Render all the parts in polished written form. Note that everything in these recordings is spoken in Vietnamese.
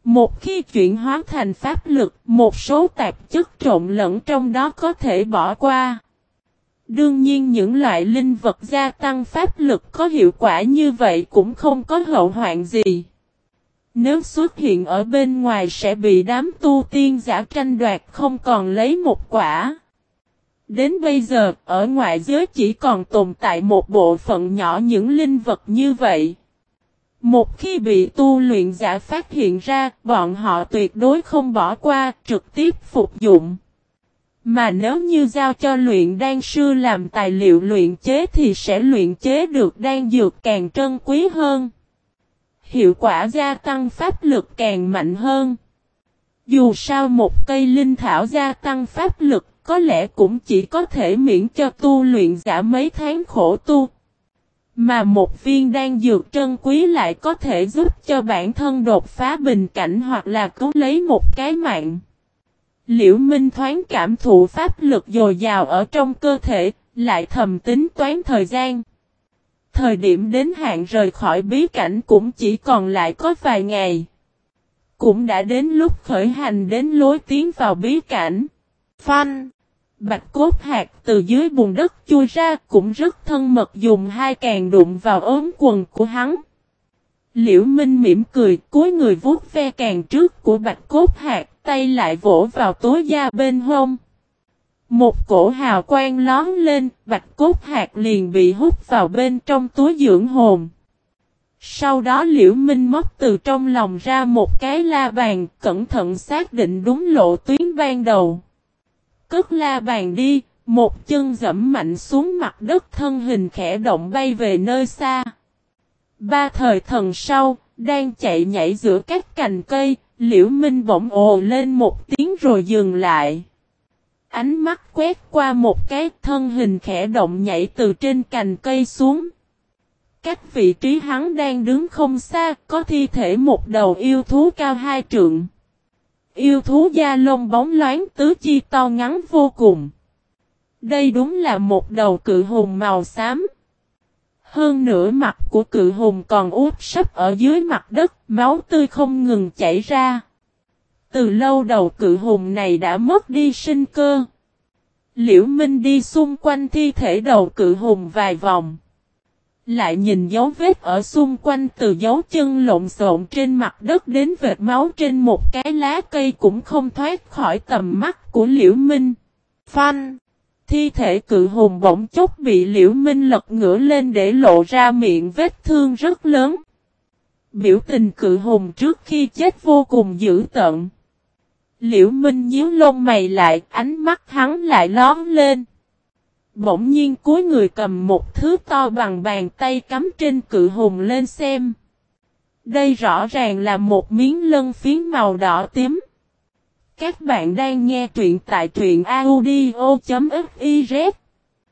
Một khi chuyển hóa thành pháp lực, một số tạp chất trộn lẫn trong đó có thể bỏ qua. Đương nhiên những loại linh vật gia tăng pháp lực có hiệu quả như vậy cũng không có hậu hoạn gì. Nếu xuất hiện ở bên ngoài sẽ bị đám tu tiên giả tranh đoạt không còn lấy một quả. Đến bây giờ, ở ngoại giới chỉ còn tồn tại một bộ phận nhỏ những linh vật như vậy. Một khi bị tu luyện giả phát hiện ra, bọn họ tuyệt đối không bỏ qua, trực tiếp phục dụng. Mà nếu như giao cho luyện đan sư làm tài liệu luyện chế thì sẽ luyện chế được đan dược càng trân quý hơn. Hiệu quả gia tăng pháp lực càng mạnh hơn. Dù sao một cây linh thảo gia tăng pháp lực có lẽ cũng chỉ có thể miễn cho tu luyện giả mấy tháng khổ tu. Mà một viên đan dược trân quý lại có thể giúp cho bản thân đột phá bình cảnh hoặc là cứu lấy một cái mạng. Liễu Minh thoáng cảm thụ pháp lực dồi dào ở trong cơ thể, lại thầm tính toán thời gian. Thời điểm đến hạn rời khỏi bí cảnh cũng chỉ còn lại có vài ngày. Cũng đã đến lúc khởi hành đến lối tiến vào bí cảnh. Phanh! Bạch cốt hạt từ dưới bùn đất chui ra cũng rất thân mật dùng hai càng đụng vào ốm quần của hắn. Liễu Minh mỉm cười cúi người vuốt ve càng trước của bạch cốt hạt, tay lại vỗ vào túi da bên hông. Một cổ hào quang lón lên, bạch cốt hạt liền bị hút vào bên trong túi dưỡng hồn. Sau đó Liễu Minh móc từ trong lòng ra một cái la bàn, cẩn thận xác định đúng lộ tuyến ban đầu. Cất la bàn đi, một chân giẫm mạnh xuống mặt đất thân hình khẽ động bay về nơi xa. Ba thời thần sau, đang chạy nhảy giữa các cành cây, Liễu Minh bỗng ồ lên một tiếng rồi dừng lại. Ánh mắt quét qua một cái thân hình khẽ động nhảy từ trên cành cây xuống. Cách vị trí hắn đang đứng không xa, có thi thể một đầu yêu thú cao 2 trượng. Yêu thú da lông bóng loáng tứ chi to ngắn vô cùng. Đây đúng là một đầu cự hùng màu xám. Hơn nữa mặt của cự hùng còn úp sấp ở dưới mặt đất, máu tươi không ngừng chảy ra. Từ lâu đầu cự hùng này đã mất đi sinh cơ. Liễu Minh đi xung quanh thi thể đầu cự hùng vài vòng. Lại nhìn dấu vết ở xung quanh từ dấu chân lộn xộn trên mặt đất đến vệt máu trên một cái lá cây cũng không thoát khỏi tầm mắt của Liễu Minh. Phanh! Thi thể cự hùng bỗng chốc bị Liễu Minh lật ngửa lên để lộ ra miệng vết thương rất lớn. Biểu tình cự hùng trước khi chết vô cùng dữ tợn. Liễu Minh nhíu lông mày lại, ánh mắt hắn lại lóm lên. Bỗng nhiên cúi người cầm một thứ to bằng bàn tay cắm trên cự hùng lên xem. Đây rõ ràng là một miếng lân phiến màu đỏ tím. Các bạn đang nghe truyện tại truyện audio.fiz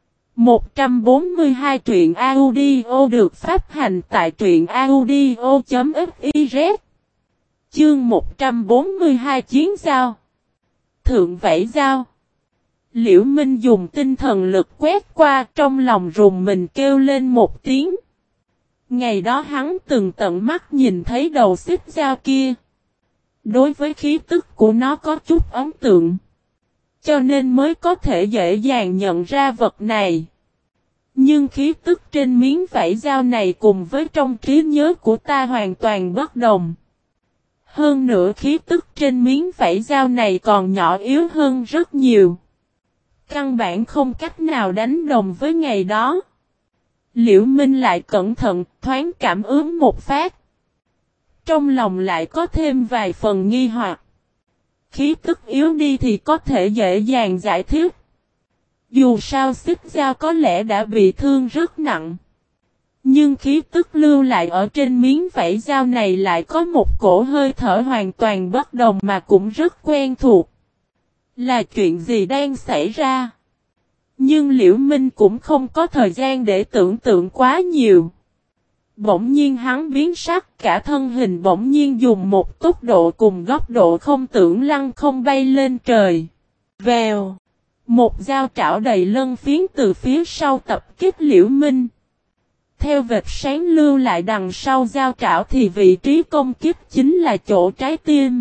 142 truyện audio được phát hành tại truyện audio.fiz Chương 142 Chiến Giao Thượng Vảy Giao. Liễu Minh dùng tinh thần lực quét qua, trong lòng rùng mình kêu lên một tiếng. Ngày đó hắn từng tận mắt nhìn thấy đầu xích dao kia. Đối với khí tức của nó có chút ấn tượng, cho nên mới có thể dễ dàng nhận ra vật này. Nhưng khí tức trên miếng vảy dao này cùng với trong trí nhớ của ta hoàn toàn bất đồng. Hơn nữa khí tức trên miếng vảy dao này còn nhỏ yếu hơn rất nhiều. Căn bản không cách nào đánh đồng với ngày đó. Liễu Minh lại cẩn thận, thoáng cảm ứng một phát. Trong lòng lại có thêm vài phần nghi hoặc. Khí tức yếu đi thì có thể dễ dàng giải thích. Dù sao xích dao có lẽ đã bị thương rất nặng. Nhưng khí tức lưu lại ở trên miếng vảy dao này lại có một cổ hơi thở hoàn toàn bất đồng mà cũng rất quen thuộc. Là chuyện gì đang xảy ra? Nhưng Liễu Minh cũng không có thời gian để tưởng tượng quá nhiều. Bỗng nhiên hắn biến sắc, cả thân hình bỗng nhiên dùng một tốc độ cùng góc độ không tưởng lăng không bay lên trời. Vèo! Một dao trảo đầy lân phiến từ phía sau tập kích Liễu Minh. Theo vệt sáng lưu lại đằng sau dao trảo thì vị trí công kích chính là chỗ trái tim.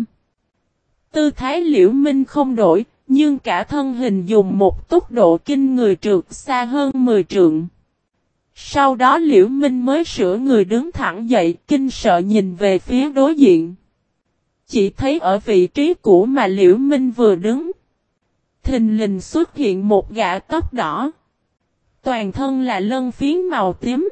Tư thái Liễu Minh không đổi, nhưng cả thân hình dùng một tốc độ kinh người trượt xa hơn 10 trượng. Sau đó Liễu Minh mới sửa người đứng thẳng dậy, kinh sợ nhìn về phía đối diện. Chỉ thấy ở vị trí cũ mà Liễu Minh vừa đứng, thình lình xuất hiện một gã tóc đỏ. Toàn thân là lân phiến màu tím.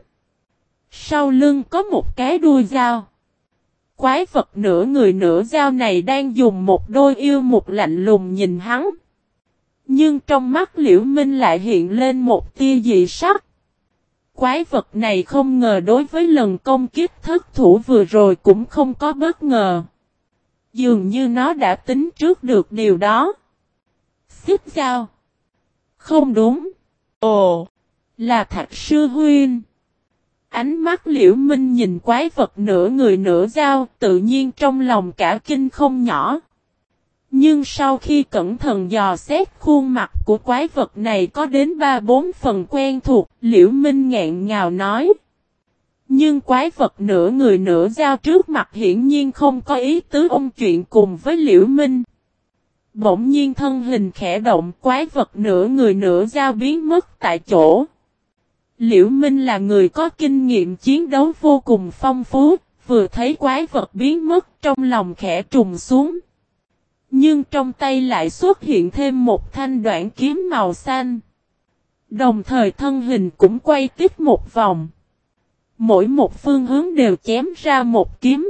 Sau lưng có một cái đuôi dao. Quái vật nửa người nửa dao này đang dùng một đôi yêu mục lạnh lùng nhìn hắn. Nhưng trong mắt Liễu Minh lại hiện lên một tia dị sắc. Quái vật này không ngờ đối với lần công kích thất thủ vừa rồi cũng không có bất ngờ. Dường như nó đã tính trước được điều đó. Xích dao. Không đúng. Ồ, là Thạch Sư Huynh. Ánh mắt Liễu Minh nhìn quái vật nửa người nửa dao, tự nhiên trong lòng cả kinh không nhỏ. Nhưng sau khi cẩn thận dò xét khuôn mặt của quái vật này có đến 3-4 phần quen thuộc, Liễu Minh nghẹn ngào nói. Nhưng quái vật nửa người nửa dao trước mặt hiển nhiên không có ý tứ ôn chuyện cùng với Liễu Minh. Bỗng nhiên thân hình khẽ động, quái vật nửa người nửa dao biến mất tại chỗ. Liễu Minh là người có kinh nghiệm chiến đấu vô cùng phong phú, vừa thấy quái vật biến mất trong lòng khẽ trùng xuống. Nhưng trong tay lại xuất hiện thêm một thanh đoạn kiếm màu xanh. Đồng thời thân hình cũng quay tiếp một vòng. Mỗi một phương hướng đều chém ra một kiếm.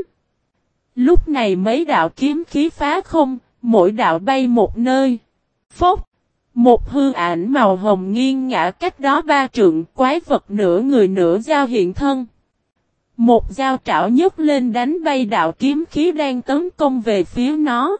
Lúc này mấy đạo kiếm khí phá không, mỗi đạo bay một nơi. Phốc! Một hư ảnh màu hồng nghiêng ngã cách đó 3 trượng, quái vật nửa người nửa dao hiện thân. Một dao trảo nhấc lên đánh bay đạo kiếm khí đang tấn công về phía nó.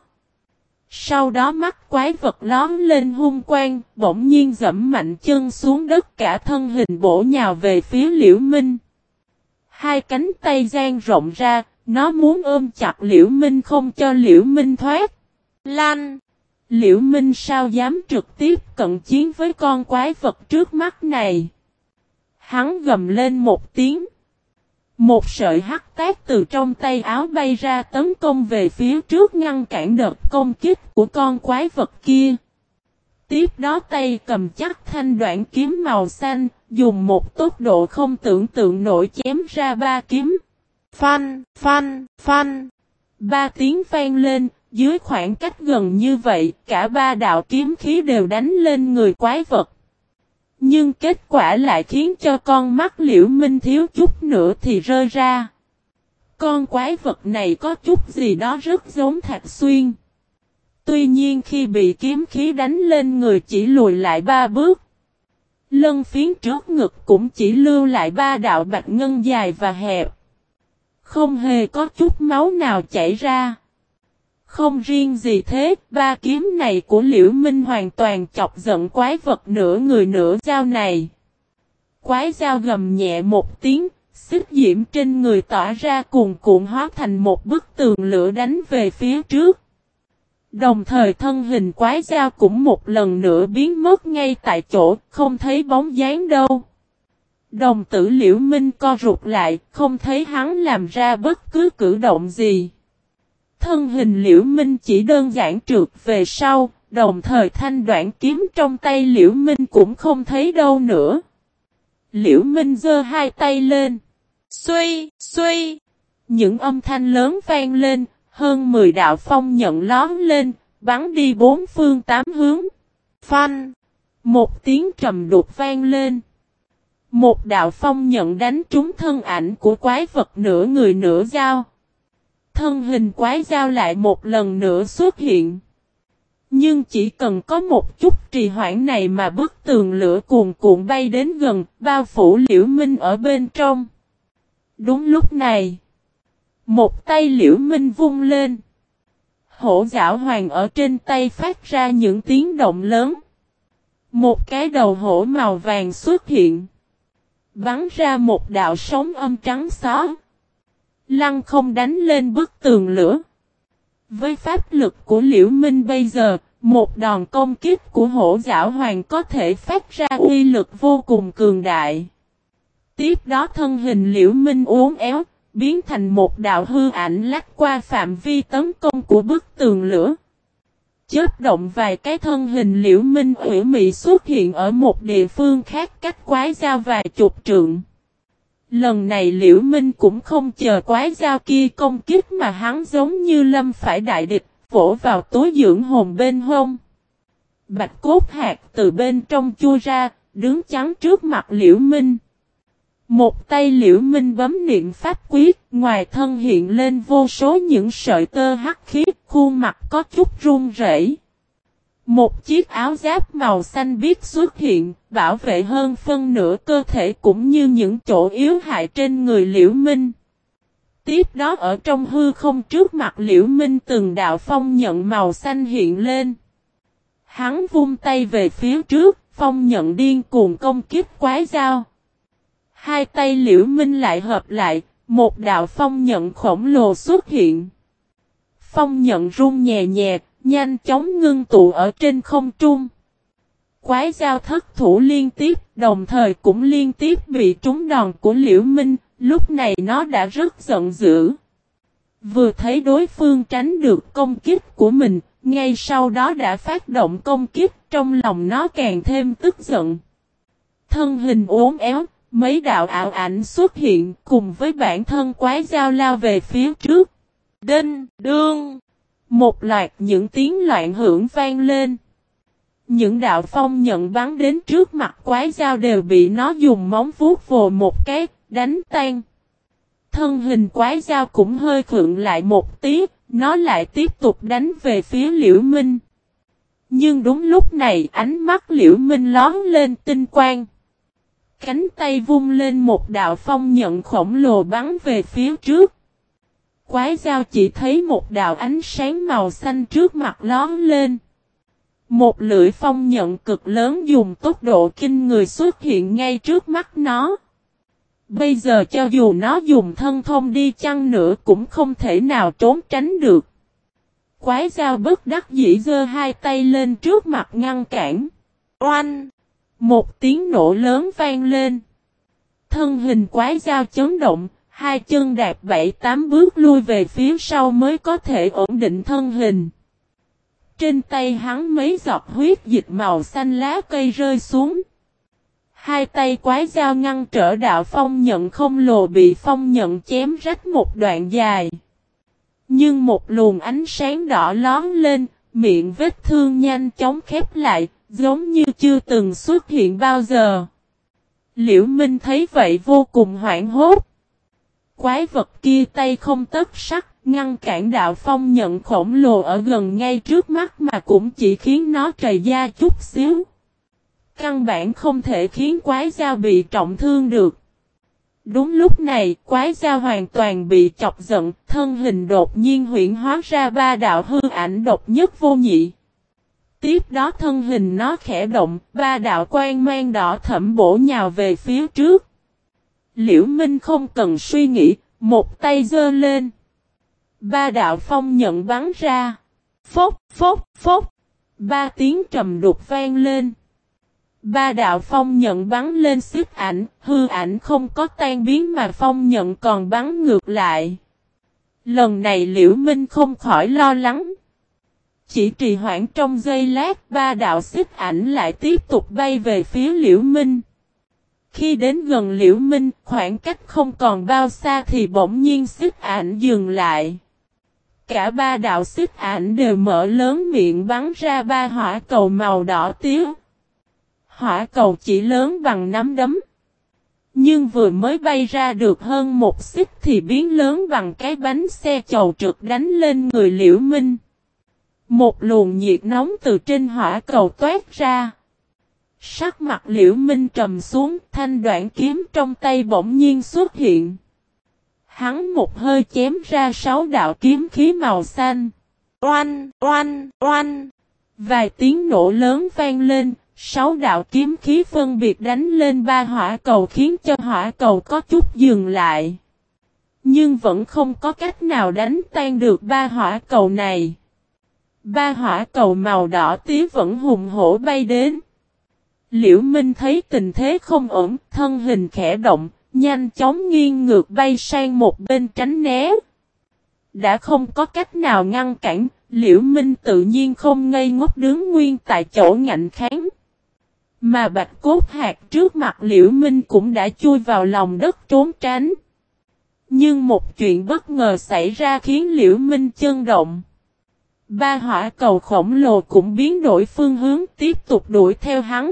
Sau đó mắt quái vật lóm lên hung quang, bỗng nhiên giẫm mạnh chân xuống đất, cả thân hình bổ nhào về phía Liễu Minh. Hai cánh tay dang rộng ra, nó muốn ôm chặt Liễu Minh không cho Liễu Minh thoát. Lanh! Liễu Minh sao dám trực tiếp cận chiến với con quái vật trước mắt này. Hắn gầm lên một tiếng. Một sợi hắc tác từ trong tay áo bay ra tấn công về phía trước ngăn cản đợt công kích của con quái vật kia. Tiếp đó tay cầm chắc thanh đoạn kiếm màu xanh, dùng một tốc độ không tưởng tượng nổi chém ra 3 kiếm. Phanh, phanh, phanh. 3 tiếng vang lên, dưới khoảng cách gần như vậy, cả 3 đạo kiếm khí đều đánh lên người quái vật. Nhưng kết quả lại khiến cho con mắt Liễu Minh thiếu chút nữa thì rơi ra. Con quái vật này có chút gì đó rất giống Thạch Xuyên. Tuy nhiên khi bị kiếm khí đánh lên người chỉ lùi lại 3 bước. Lân phiến trước ngực cũng chỉ lưu lại 3 đạo bạch ngân dài và hẹp. Không hề có chút máu nào chảy ra. Không riêng gì thế, 3 kiếm này của Liễu Minh hoàn toàn chọc giận quái vật nửa người nửa dao này. Quái dao gầm nhẹ một tiếng, xích diễm trên người tỏa ra cuồn cuộn hóa thành một bức tường lửa đánh về phía trước. Đồng thời thân hình quái dao cũng một lần nữa biến mất ngay tại chỗ, không thấy bóng dáng đâu. Đồng tử Liễu Minh co rụt lại, không thấy hắn làm ra bất cứ cử động gì. Thân hình Liễu Minh chỉ đơn giản trượt về sau, đồng thời thanh đoạn kiếm trong tay Liễu Minh cũng không thấy đâu nữa. Liễu Minh giơ hai tay lên. Xuy, xuy. Những âm thanh lớn vang lên, hơn 10 đạo phong nhận lóm lên, bắn đi 4 phương 8 hướng. Phanh. Một tiếng trầm đục vang lên. Một đạo phong nhận đánh trúng thân ảnh của quái vật nửa người nửa dao. Thân hình quái dao lại một lần nữa xuất hiện. Nhưng chỉ cần có một chút trì hoãn này mà bức tường lửa cuồn cuộn bay đến gần, bao phủ Liễu Minh ở bên trong. Đúng lúc này, một tay Liễu Minh vung lên. Hổ giảo hoàng ở trên tay phát ra những tiếng động lớn. Một cái đầu hổ màu vàng xuất hiện. Bắn ra một đạo sóng âm trắng xóa. Lăng không đánh lên bức tường lửa. Với pháp lực của Liễu Minh bây giờ, một đòn công kích của hổ giảo hoàng có thể phát ra uy lực vô cùng cường đại. Tiếp đó thân hình Liễu Minh uốn éo, biến thành một đạo hư ảnh lách qua phạm vi tấn công của bức tường lửa. Chớp động vài cái thân hình Liễu Minh ủy mị xuất hiện ở một địa phương khác cách quái dao vài chục trượng. Lần này Liễu Minh cũng không chờ quái dao kia công kích mà hắn giống như lâm phải đại địch, vỗ vào túi dưỡng hồn bên hông. Bạch cốt hạt từ bên trong chui ra, đứng chắn trước mặt Liễu Minh. Một tay Liễu Minh bấm niệm pháp quyết, ngoài thân hiện lên vô số những sợi tơ hắc khí, khuôn mặt có chút run rẩy. Một chiếc áo giáp màu xanh biếc xuất hiện, bảo vệ hơn phân nửa cơ thể cũng như những chỗ yếu hại trên người Liễu Minh. Tiếp đó ở trong hư không trước mặt Liễu Minh từng đạo phong nhận màu xanh hiện lên. Hắn vung tay về phía trước, phong nhận điên cuồng công kích quái dao. Hai tay Liễu Minh lại hợp lại, một đạo phong nhận khổng lồ xuất hiện. Phong nhận rung nhẹ nhẹ, nhanh chóng ngưng tụ ở trên không trung. Quái dao thất thủ liên tiếp, đồng thời cũng liên tiếp bị trúng đòn của Liễu Minh, lúc này nó đã rất giận dữ. Vừa thấy đối phương tránh được công kích của mình, ngay sau đó đã phát động công kích, trong lòng nó càng thêm tức giận. Thân hình uốn éo, mấy đạo ảo ảnh xuất hiện cùng với bản thân quái dao lao về phía trước. Đinh, đương. Một loạt những tiếng loạn hưởng vang lên. Những đạo phong nhận bắn đến trước mặt quái dao đều bị nó dùng móng vuốt vồ một cái, đánh tan. Thân hình quái dao cũng hơi khựng lại một tí, nó lại tiếp tục đánh về phía Liễu Minh. Nhưng đúng lúc này ánh mắt Liễu Minh lóe lên tinh quang. Cánh tay vung lên một đạo phong nhận khổng lồ bắn về phía trước. Quái dao chỉ thấy một đạo ánh sáng màu xanh trước mặt lóe lên. Một lưỡi phong nhận cực lớn dùng tốc độ kinh người xuất hiện ngay trước mắt nó. Bây giờ cho dù nó dùng thân thông đi chăng nữa cũng không thể nào trốn tránh được. Quái dao bất đắc dĩ giơ hai tay lên trước mặt ngăn cản. Oanh! Một tiếng nổ lớn vang lên. Thân hình quái dao chấn động, hai chân đạp 7-8 bước lui về phía sau mới có thể ổn định thân hình. Trên tay hắn mấy giọt huyết dịch màu xanh lá cây rơi xuống. Hai tay quái dao ngăn trở đạo phong nhận không lồ bị phong nhận chém rách một đoạn dài. Nhưng một luồng ánh sáng đỏ lón lên, miệng vết thương nhanh chóng khép lại, giống như chưa từng xuất hiện bao giờ. Liễu Minh thấy vậy vô cùng hoảng hốt. Quái vật kia tay không tấc sắt, ngăn cản đạo phong nhận khổng lồ ở gần ngay trước mắt mà cũng chỉ khiến nó trầy da chút xíu. Căn bản không thể khiến quái dao bị trọng thương được. Đúng lúc này, quái dao hoàn toàn bị chọc giận, thân hình đột nhiên huyễn hóa ra ba đạo hư ảnh độc nhất vô nhị. Tiếp đó thân hình nó khẽ động, ba đạo quang mang đỏ thẫm bổ nhào về phía trước. Liễu Minh không cần suy nghĩ, một tay giơ lên. Ba đạo phong nhận bắn ra. Phốc, phốc, phốc. Ba tiếng trầm đục vang lên. Ba đạo phong nhận bắn lên xích ảnh, hư ảnh không có tan biến mà phong nhận còn bắn ngược lại. Lần này Liễu Minh không khỏi lo lắng. Chỉ trì hoãn trong giây lát, ba đạo xích ảnh lại tiếp tục bay về phía Liễu Minh. Khi đến gần Liễu Minh, khoảng cách không còn bao xa thì bỗng nhiên xích ảnh dừng lại. Cả ba đạo xích ảnh đều mở lớn miệng bắn ra ba hỏa cầu màu đỏ tía. Hỏa cầu chỉ lớn bằng nắm đấm. Nhưng vừa mới bay ra được hơn một xích thì biến lớn bằng cái bánh xe chầu trượt đánh lên người Liễu Minh. Một luồng nhiệt nóng từ trên hỏa cầu toát ra. Sắc mặt Liễu Minh trầm xuống, thanh đoạn kiếm trong tay bỗng nhiên xuất hiện. Hắn một hơi chém ra 6 đạo kiếm khí màu xanh. Oanh, oanh, oanh. Vài tiếng nổ lớn vang lên, 6 đạo kiếm khí phân biệt đánh lên ba hỏa cầu khiến cho hỏa cầu có chút dừng lại. Nhưng vẫn không có cách nào đánh tan được ba hỏa cầu này. Ba hỏa cầu màu đỏ tía vẫn hùng hổ bay đến. Liễu Minh thấy tình thế không ổn, thân hình khẽ động, nhanh chóng nghiêng ngược bay sang một bên tránh né. Đã không có cách nào ngăn cản, Liễu Minh tự nhiên không ngây ngốc đứng nguyên tại chỗ ngạnh kháng. Mà Bạch Cốt Hạc trước mặt Liễu Minh cũng đã chui vào lòng đất trốn tránh. Nhưng một chuyện bất ngờ xảy ra khiến Liễu Minh chấn động. Ba hỏa cầu khổng lồ cũng biến đổi phương hướng tiếp tục đuổi theo hắn.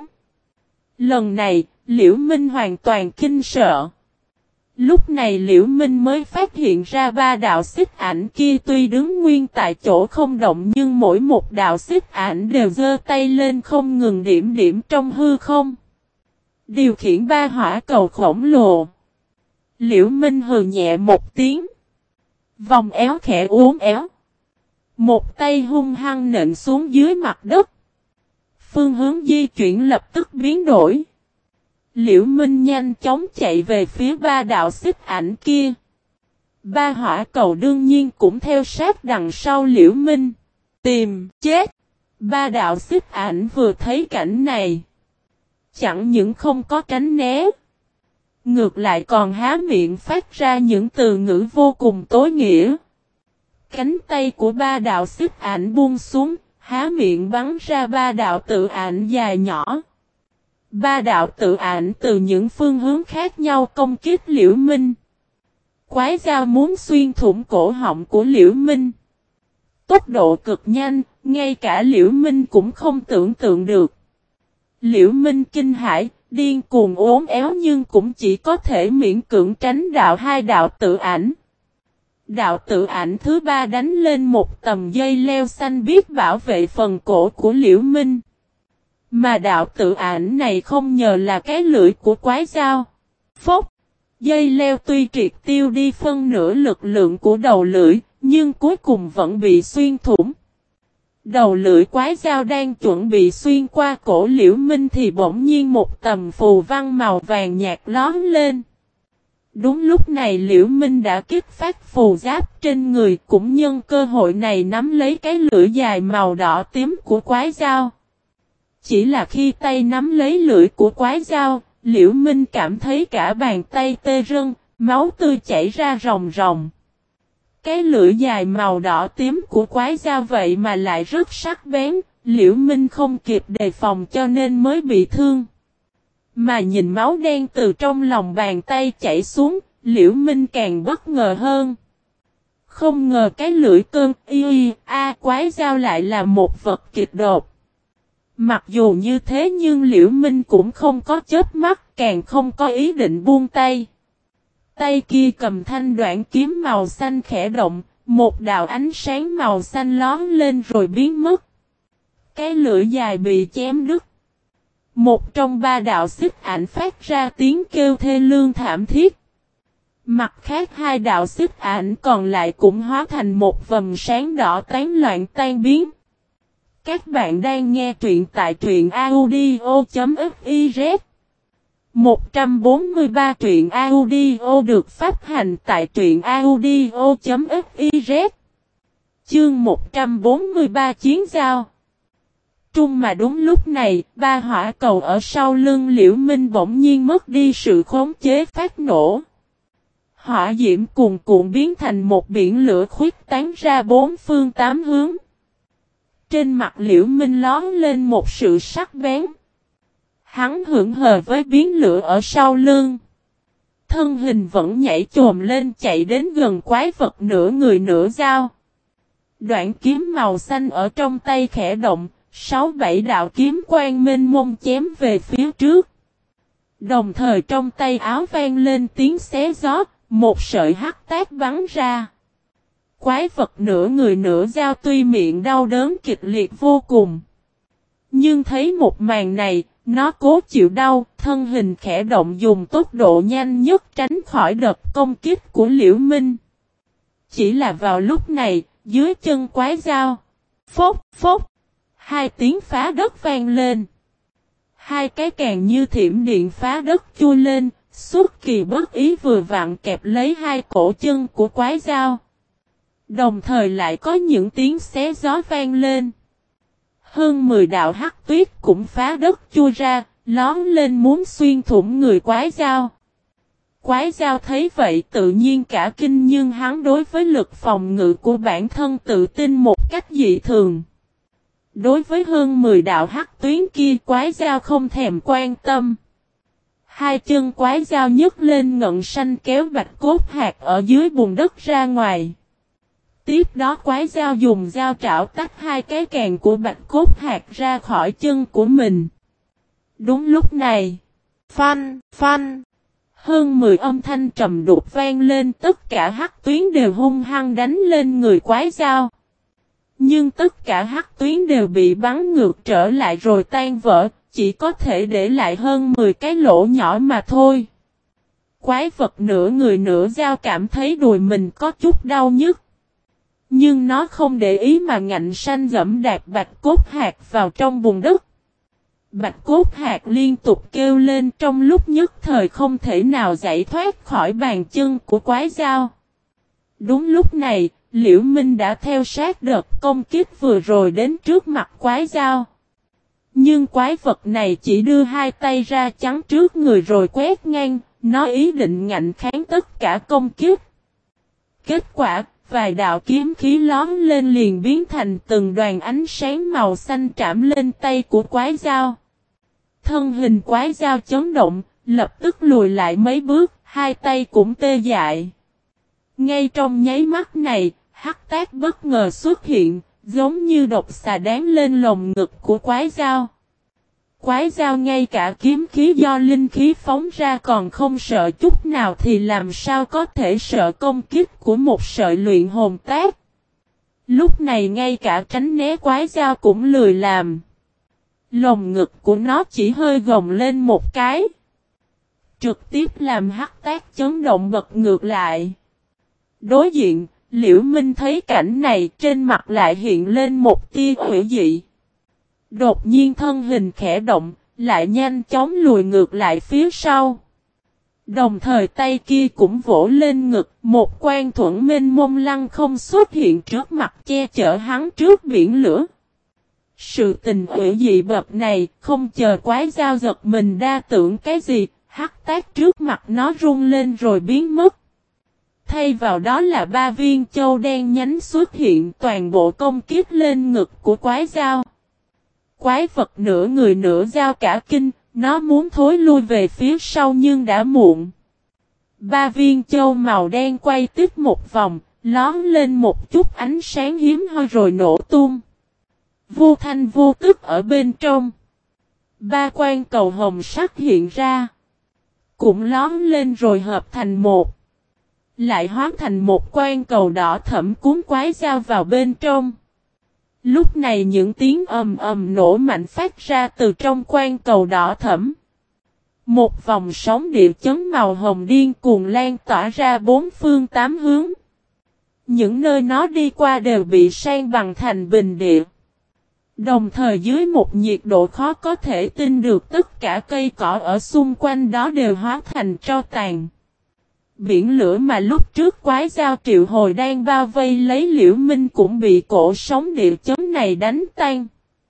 Lần này, Liễu Minh hoàn toàn kinh sợ. Lúc này Liễu Minh mới phát hiện ra ba đạo xích ảnh kia tuy đứng nguyên tại chỗ không động nhưng mỗi một đạo xích ảnh đều giơ tay lên không ngừng điểm điểm trong hư không. Điều khiển ba hỏa cầu khổng lồ. Liễu Minh hừ nhẹ một tiếng. Vòng éo khẽ uốn éo. Một tay hung hăng nện xuống dưới mặt đất. Phương hướng di chuyển lập tức biến đổi. Liễu Minh nhanh chóng chạy về phía ba đạo xích ảnh kia. Ba hỏa cầu đương nhiên cũng theo sát đằng sau Liễu Minh. Tìm chết. Ba đạo xích ảnh vừa thấy cảnh này. Chẳng những không có tránh né. Ngược lại còn há miệng phát ra những từ ngữ vô cùng tối nghĩa. Cánh tay của ba đạo xích ảnh buông xuống, há miệng bắn ra ba đạo tự ảnh dài nhỏ. Ba đạo tự ảnh từ những phương hướng khác nhau công kích Liễu Minh. Quái dao muốn xuyên thủng cổ họng của Liễu Minh. Tốc độ cực nhanh, ngay cả Liễu Minh cũng không tưởng tượng được. Liễu Minh kinh hãi, điên cuồng uốn éo nhưng cũng chỉ có thể miễn cưỡng tránh hai đạo tự ảnh. Đạo tự ảnh thứ ba đánh lên một tầm dây leo xanh biếc bảo vệ phần cổ của Liễu Minh. Mà đạo tự ảnh này không ngờ là cái lưỡi của quái dao. Phốc! Dây leo tuy triệt tiêu đi phân nửa lực lượng của đầu lưỡi, nhưng cuối cùng vẫn bị xuyên thủng. Đầu lưỡi quái dao đang chuẩn bị xuyên qua cổ Liễu Minh thì bỗng nhiên một tầm phù văn màu vàng nhạt lóe lên. Đúng lúc này Liễu Minh đã kích phát phù giáp trên người cũng nhân cơ hội này nắm lấy cái lưỡi dài màu đỏ tím của quái dao. Chỉ là khi tay nắm lấy lưỡi của quái dao, Liễu Minh cảm thấy cả bàn tay tê rần, máu tươi chảy ra ròng ròng. Cái lưỡi dài màu đỏ tím của quái dao vậy mà lại rất sắc bén, Liễu Minh không kịp đề phòng cho nên mới bị thương. Mà nhìn máu đen từ trong lòng bàn tay chảy xuống, Liễu Minh càng bất ngờ hơn. Không ngờ cái lưỡi cơn quái dao lại là một vật kịch độc. Mặc dù như thế nhưng Liễu Minh cũng không có chớp mắt, càng không có ý định buông tay. Tay kia cầm thanh đoạn kiếm màu xanh khẽ động, một đạo ánh sáng màu xanh lóe lên rồi biến mất. Cái lưỡi dài bị chém đứt. Một trong ba đạo xích ảnh phát ra tiếng kêu thê lương thảm thiết. Mặt khác hai đạo xích ảnh còn lại cũng hóa thành một vầng sáng đỏ tán loạn tan biến. Các bạn đang nghe truyện tại truyện audio.fiz 143 truyện audio được phát hành tại truyện audio.fiz Chương 143 Chiến giao. Trung mà đúng lúc này, ba hỏa cầu ở sau lưng Liễu Minh bỗng nhiên mất đi sự khống chế phát nổ. Hỏa diễm cuồn cuộn biến thành một biển lửa khuyết tán ra bốn phương tám hướng. Trên mặt Liễu Minh lóe lên một sự sắc bén. Hắn hững hờ với biến lửa ở sau lưng. Thân hình vẫn nhảy chồm lên chạy đến gần quái vật nửa người nửa dao. Đoạn kiếm màu xanh ở trong tay khẽ động, 6-7 đạo kiếm quang mênh mông chém về phía trước. Đồng thời trong tay áo vang lên tiếng xé gió, một sợi hắc tác bắn ra. Quái vật nửa người nửa dao tuy miệng đau đớn kịch liệt vô cùng. Nhưng thấy một màn này, nó cố chịu đau, thân hình khẽ động dùng tốc độ nhanh nhất tránh khỏi đợt công kích của Liễu Minh. Chỉ là vào lúc này, dưới chân quái dao, phốc phốc, hai tiếng phá đất vang lên. Hai cái càng như thiểm điện phá đất chui lên, xuất kỳ bất ý vừa vặn kẹp lấy hai cổ chân của quái dao. Đồng thời lại có những tiếng xé gió vang lên. Hơn 10 đạo hắc tuyết cũng phá đất chui ra, lón lên muốn xuyên thủng người quái dao. Quái dao thấy vậy tự nhiên cả kinh, nhưng hắn đối với lực phòng ngự của bản thân tự tin một cách dị thường. Đối với hơn 10 đạo hắc tuyến kia, quái dao không thèm quan tâm. Hai chân quái dao nhấc lên ngận xanh kéo bạch cốt hạt ở dưới bùn đất ra ngoài. Tiếp đó quái dao dùng dao trảo tách hai cái càng của bạch cốt hạt ra khỏi chân của mình. Đúng lúc này, phanh, phanh, hơn 10 âm thanh trầm đục vang lên, tất cả hắc tuyến đều hung hăng đánh lên người quái dao. Nhưng tất cả hắc tuyến đều bị bắn ngược trở lại rồi tan vỡ, chỉ có thể để lại hơn 10 cái lỗ nhỏ mà thôi. Quái vật nửa người nửa dao cảm thấy đùi mình có chút đau nhức. Nhưng nó không để ý mà ngạnh sanh dẫm đạp bạch cốt hạt vào trong bùn đất. Bạch cốt hạt liên tục kêu lên, trong lúc nhất thời không thể nào giải thoát khỏi bàn chân của quái dao. Đúng lúc này, Liễu Minh đã theo sát đợt công kích vừa rồi đến trước mặt quái dao. Nhưng quái vật này chỉ đưa hai tay ra chắn trước người rồi quét ngang, nó ý định ngạnh kháng tất cả công kích. Kết quả, vài đạo kiếm khí lóm lên liền biến thành từng đoàn ánh sáng màu xanh trảm lên tay của quái dao. Thân hình quái dao chấn động, lập tức lùi lại mấy bước, hai tay cũng tê dại. Ngay trong nháy mắt này, hắc tác bất ngờ xuất hiện, giống như độc xà đán lên lồng ngực của quái dao. Quái dao ngay cả kiếm khí do linh khí phóng ra còn không sợ chút nào thì làm sao có thể sợ công kích của một sợi luyện hồn tác. Lúc này ngay cả tránh né quái dao cũng lười làm. Lồng ngực của nó chỉ hơi gồng lên một cái, trực tiếp làm hắc tác chấn động bật ngược lại. Đối diện, Liễu Minh thấy cảnh này, trên mặt lại hiện lên một tia hủy dị. Đột nhiên thân hình khẽ động, lại nhanh chóng lùi ngược lại phía sau. Đồng thời tay kia cũng vỗ lên ngực, một quan thuẫn mênh mông lăng không xuất hiện trước mặt che chở hắn trước biển lửa. Sự tình hủy dị bậc này, không chờ quái dao giật mình đa tưởng cái gì, hắc tác trước mặt nó rung lên rồi biến mất. Thay vào đó là 3 viên châu đen nhánh xuất hiện, toàn bộ công kích lên ngực của quái dao. Quái vật nửa người nửa dao cả kinh, nó muốn thối lui về phía sau nhưng đã muộn. 3 viên châu màu đen quay tiếp một vòng, lóm lên một chút ánh sáng hiếm hoi rồi nổ tung. Vô thanh vô tức ở bên trong. 3 quan cầu hồng sắc hiện ra, cũng lóm lên rồi hợp thành một. Lại hóa thành một quan cầu đỏ thẫm cuốn quái dao vào bên trong. Lúc này những tiếng ầm ầm nổ mạnh phát ra từ trong quan cầu đỏ thẫm. Một vòng sóng địa chấn màu hồng điên cuồng lan tỏa ra bốn phương tám hướng. Những nơi nó đi qua đều bị san bằng thành bình địa. Đồng thời dưới một nhiệt độ khó có thể tin được, tất cả cây cỏ ở xung quanh đó đều hóa thành tro tàn. Biển lửa mà lúc trước quái dao triệu hồi đang bao vây lấy Liễu Minh cũng bị cổ sóng địa chấn này đánh tan.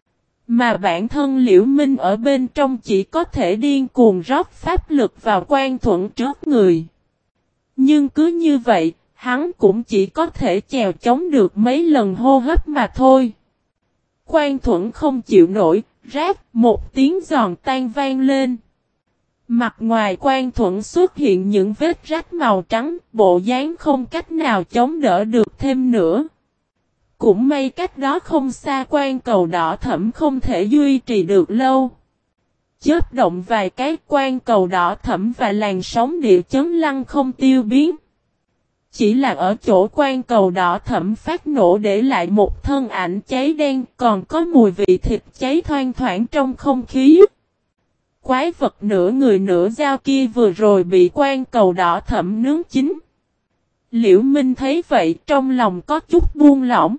Mà bản thân Liễu Minh ở bên trong chỉ có thể điên cuồng rót pháp lực vào quan thuẫn trước người. Nhưng cứ như vậy, hắn cũng chỉ có thể chèo chống được mấy lần hô hấp mà thôi. Quan thuẫn không chịu nổi, rát, một tiếng giòn tan vang lên. Mặt ngoài quan thuẫn xuất hiện những vết rách màu trắng, bộ dáng không cách nào chống đỡ được thêm nữa. Cũng may cách đó không xa quan cầu đỏ thẫm không thể duy trì được lâu. Chớp động vài cái, quan cầu đỏ thẫm và làn sóng địa chấn lăng không tiêu biến. Chỉ là ở chỗ quan cầu đỏ thẫm phát nổ để lại một thân ảnh cháy đen, còn có mùi vị thịt cháy thoang thoảng trong không khí. Quái vật nửa người nửa dao kia vừa rồi bị quan cầu đỏ thẫm nướng chín. Liễu Minh thấy vậy trong lòng có chút buông lỏng.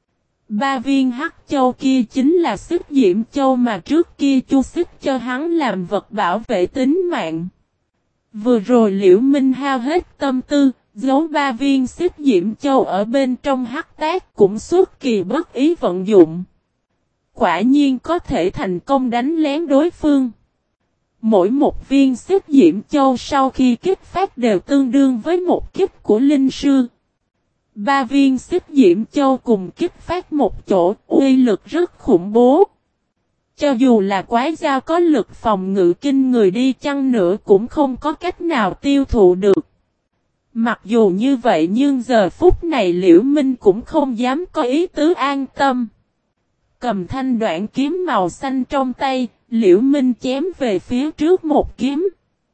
3 viên hắc châu kia chính là xích diễm châu mà trước kia Chu Xích cho hắn làm vật bảo vệ tính mạng. Vừa rồi Liễu Minh hao hết tâm tư, giấu 3 viên xích diễm châu ở bên trong hắc tác cũng xuất kỳ bất ý vận dụng. Quả nhiên có thể thành công đánh lén đối phương. Mỗi một viên xích diễm châu sau khi kích phát đều tương đương với một kích của linh sư. 3 viên xích diễm châu cùng kích phát một chỗ, uy lực rất khủng bố. Cho dù là quái dao có lực phòng ngự kinh người đi chăng nữa cũng không có cách nào tiêu thụ được. Mặc dù như vậy nhưng giờ phút này Liễu Minh cũng không dám có ý tứ an tâm. Cầm thanh đoạn kiếm màu xanh trong tay, Liễu Minh chém về phía trước một kiếm.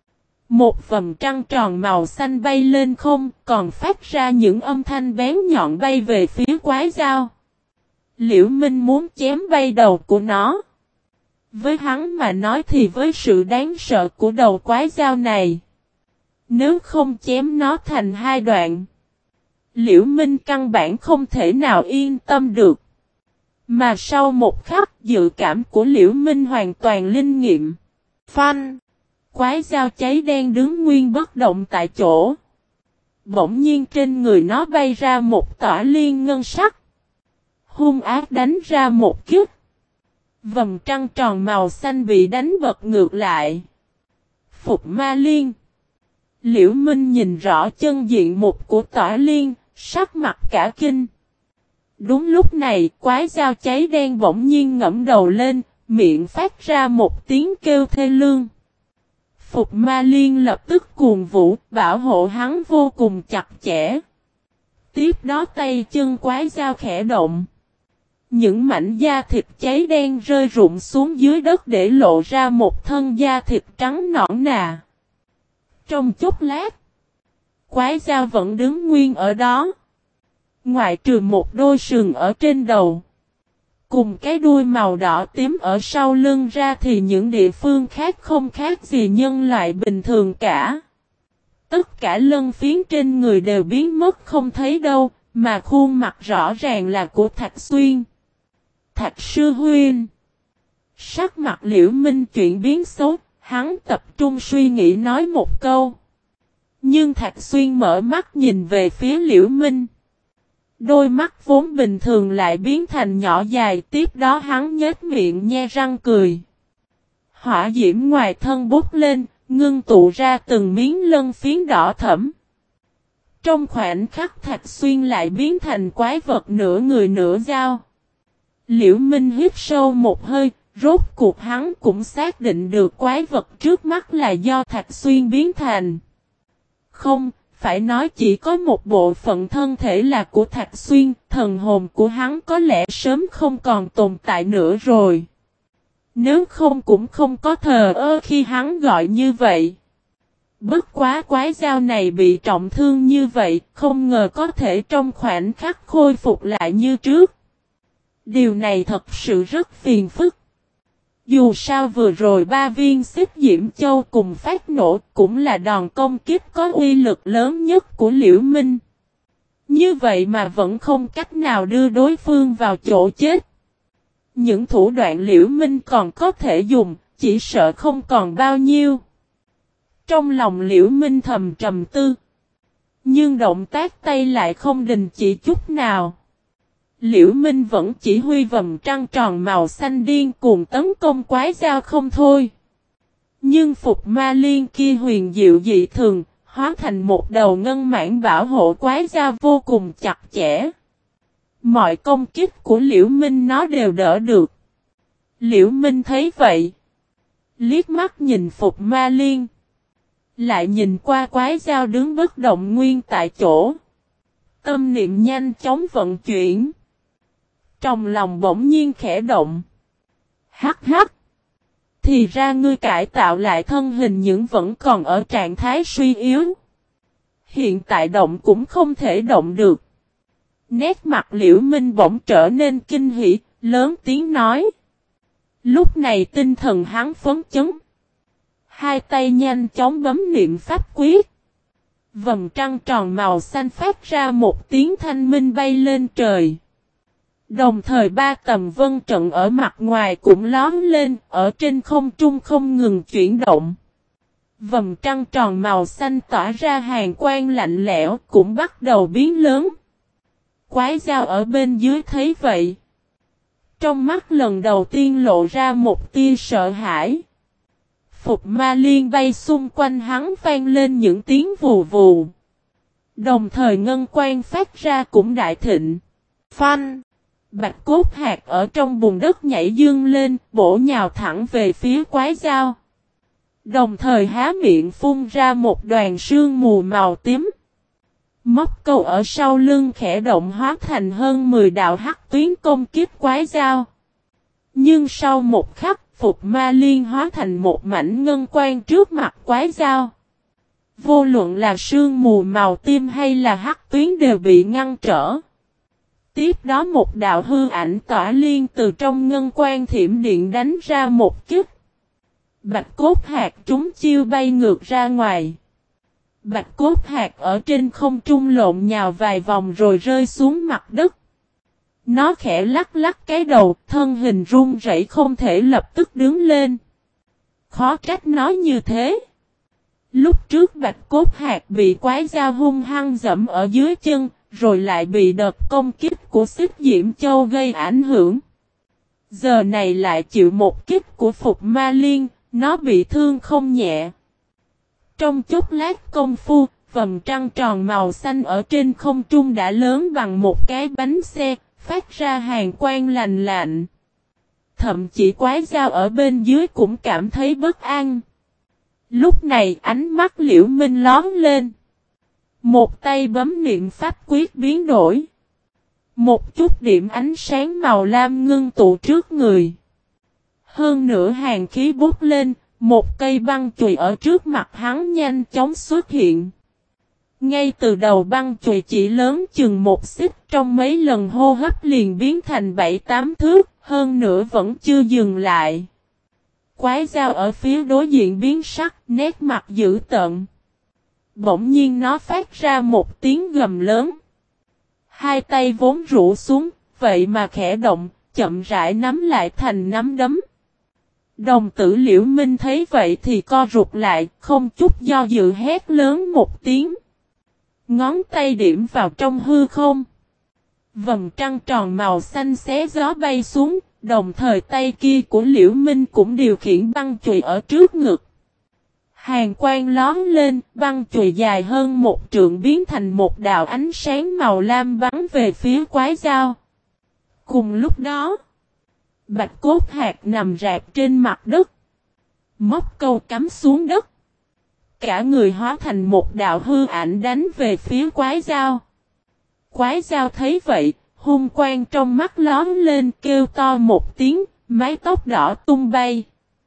Một vầng trăng tròn màu xanh bay lên không, còn phát ra những âm thanh bén nhọn bay về phía quái dao. Liễu Minh muốn chém bay đầu của nó. Với hắn mà nói thì với sự đáng sợ của đầu quái dao này, nếu không chém nó thành 2 đoạn, Liễu Minh căn bản không thể nào yên tâm được. Mà sau một khắc dự cảm của Liễu Minh hoàn toàn linh nghiệm. Phanh! Quái dao cháy đen đứng nguyên bất động tại chỗ. Bỗng nhiên trên người nó bay ra một tỏa liên ngân sắc. Hung ác đánh ra một kiếp. Vầng trăng tròn màu xanh bị đánh bật ngược lại. Phục ma liên. Liễu Minh nhìn rõ chân diện mục của tỏa liên, sắc mặt cả kinh. Đúng lúc này, quái dao cháy đen bỗng nhiên ngẩng đầu lên, miệng phát ra một tiếng kêu thê lương. Phục ma liên lập tức cuồng vũ, bảo hộ hắn vô cùng chặt chẽ. Tiếp đó tay chân quái dao khẽ động. Những mảnh da thịt cháy đen rơi rụng xuống dưới đất để lộ ra một thân da thịt trắng nõn nà. Trong chốc lát, quái dao vẫn đứng nguyên ở đó. Ngoại trừ một đôi sừng ở trên đầu, cùng cái đuôi màu đỏ tím ở sau lưng ra thì những địa phương khác không khác gì nhân loại bình thường cả. Tất cả lân phiến trên người đều biến mất không thấy đâu, mà khuôn mặt rõ ràng là của Thạch Xuyên. Thạch sư huynh. Sắc mặt Liễu Minh chuyển biến xấu, hắn tập trung suy nghĩ nói một câu. Nhưng Thạch Xuyên mở mắt nhìn về phía Liễu Minh. Đôi mắt vốn bình thường lại biến thành nhỏ dài, tiếp đó hắn nhếch miệng nhe răng cười. Hỏa diễm ngoài thân bốc lên, ngưng tụ ra từng miếng lân phiến đỏ thẫm. Trong khoảnh khắc Thạch Xuyên lại biến thành quái vật nửa người nửa dao. Liễu Minh hít sâu một hơi, rốt cuộc hắn cũng xác định được quái vật trước mắt là do Thạch Xuyên biến thành. Không, phải nói chỉ có một bộ phận thân thể là của Thạch Xuyên, thần hồn của hắn có lẽ sớm không còn tồn tại nữa rồi. Nếu không cũng không có thờ ơ khi hắn gọi như vậy. Bất quá quái dao này bị trọng thương như vậy, không ngờ có thể trong khoảnh khắc khôi phục lại như trước. Điều này thật sự rất phiền phức. Dù sao vừa rồi 3 viên xích diễm châu cùng phát nổ cũng là đòn công kích có uy lực lớn nhất của Liễu Minh. Như vậy mà vẫn không cách nào đưa đối phương vào chỗ chết. Những thủ đoạn Liễu Minh còn có thể dùng, chỉ sợ không còn bao nhiêu. Trong lòng Liễu Minh thầm trầm tư. Nhưng động tác tay lại không đình chỉ chút nào. Liễu Minh vẫn chỉ huy vầng trăng tròn màu xanh điên cuồng tấn công quái dao không thôi. Nhưng phục ma liên kia huyền diệu dị thường, hóa thành một đầu ngân mãn bảo hộ quái dao vô cùng chặt chẽ. Mọi công kích của Liễu Minh nó đều đỡ được. Liễu Minh thấy vậy, liếc mắt nhìn phục ma liên, lại nhìn qua quái dao đứng bất động nguyên tại chỗ. Tâm niệm nhanh chóng vận chuyển. Trong lòng bỗng nhiên khẽ động. Hắc hắc. Thì ra ngươi cải tạo lại thân hình những vẫn còn ở trạng thái suy yếu. Hiện tại động cũng không thể động được. Nét mặt Liễu Minh bỗng trở nên kinh hỉ, lớn tiếng nói. Lúc này tinh thần hắn phấn chấn. Hai tay nhanh chóng bấm niệm pháp quyết. Vầng trăng tròn màu xanh phát ra một tiếng thanh minh bay lên trời. Đồng thời 3 tầm vân trận ở mặt ngoài cũng lóm lên, ở trên không trung không ngừng chuyển động. Vầng trăng tròn màu xanh tỏa ra hàn quang lạnh lẽo cũng bắt đầu biến lớn. Quái dao ở bên dưới thấy vậy. Trong mắt lần đầu tiên lộ ra một tia sợ hãi. Phục Ma Liên bay xung quanh hắn vang lên những tiếng vù vù. Đồng thời ngân quang phát ra cũng đại thịnh. Phanh! Bạch cốt hạt ở trong bùn đất nhảy dương lên, bổ nhào thẳng về phía quái dao. Đồng thời há miệng phun ra một đoàn sương mù màu tím. Móc câu ở sau lưng khẽ động hóa thành hơn 10 đạo hắc tuyến công kích quái dao. Nhưng sau một khắc, Phục Ma Liên hóa thành một mảnh ngân quang trước mặt quái dao. Vô luận là sương mù màu tím hay là hắc tuyến đều bị ngăn trở. Tiếp đó một đạo hư ảnh tỏa liên từ trong ngân quang thiểm điện đánh ra một kích. Bạch cốt hạt trúng chiêu bay ngược ra ngoài. Bạch cốt hạt ở trên không trung lộn nhào vài vòng rồi rơi xuống mặt đất. Nó khẽ lắc lắc cái đầu, thân hình run rẩy không thể lập tức đứng lên. Khó trách nó như thế. Lúc trước bạch cốt hạt bị quái dao hung hăng dẫm ở dưới chân, rồi lại bị đợt công kích của Xích Diễm Châu gây ảnh hưởng. Giờ này lại chịu một kích của Phục Ma Liên, nó bị thương không nhẹ. Trong chốc lát công phu, vầng trăng tròn màu xanh ở trên không trung đã lớn bằng một cái bánh xe, phát ra hàn quang lành lạnh. Thậm chí quái dao ở bên dưới cũng cảm thấy bất an. Lúc này ánh mắt Liễu Minh lóm lên. Một tay bấm niệm pháp quyết biến đổi. Một chút điểm ánh sáng màu lam ngưng tụ trước người. Hơn nữa hàn khí bút lên, một cây băng chùy ở trước mặt hắn nhanh chóng xuất hiện. Ngay từ đầu băng chùy chỉ lớn chừng một xích, trong mấy lần hô hấp liền biến thành 7-8 thước, hơn nữa vẫn chưa dừng lại. Quái dao ở phía đối diện biến sắc, nét mặt dữ tợn. Bỗng nhiên nó phát ra một tiếng gầm lớn. Hai tay vốn rũ xuống, vậy mà khẽ động, chậm rãi nắm lại thành nắm đấm. Đồng tử Liễu Minh thấy vậy thì co rụt lại, không chút do dự hét lớn một tiếng. Ngón tay điểm vào trong hư không. Vầng trăng tròn màu xanh xé gió bay xuống, đồng thời tay kia của Liễu Minh cũng điều khiển băng chùy ở trước ngực. Hàn quang lóm lên, băng chùy dài hơn một trượng biến thành một đạo ánh sáng màu lam bắn về phía quái dao. Cùng lúc đó, bạch cốt hạt nằm rạp trên mặt đất. Móc câu cắm xuống đất. Cả người hóa thành một đạo hư ảnh đánh về phía quái dao. Quái dao thấy vậy, hung quang trong mắt lóm lên kêu to một tiếng, mái tóc đỏ tung bay.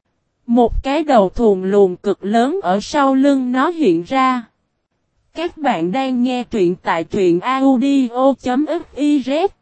Một cái đầu thùn lùn cực lớn ở sau lưng nó hiện ra. Các bạn đang nghe truyện tại truyện audio.fiz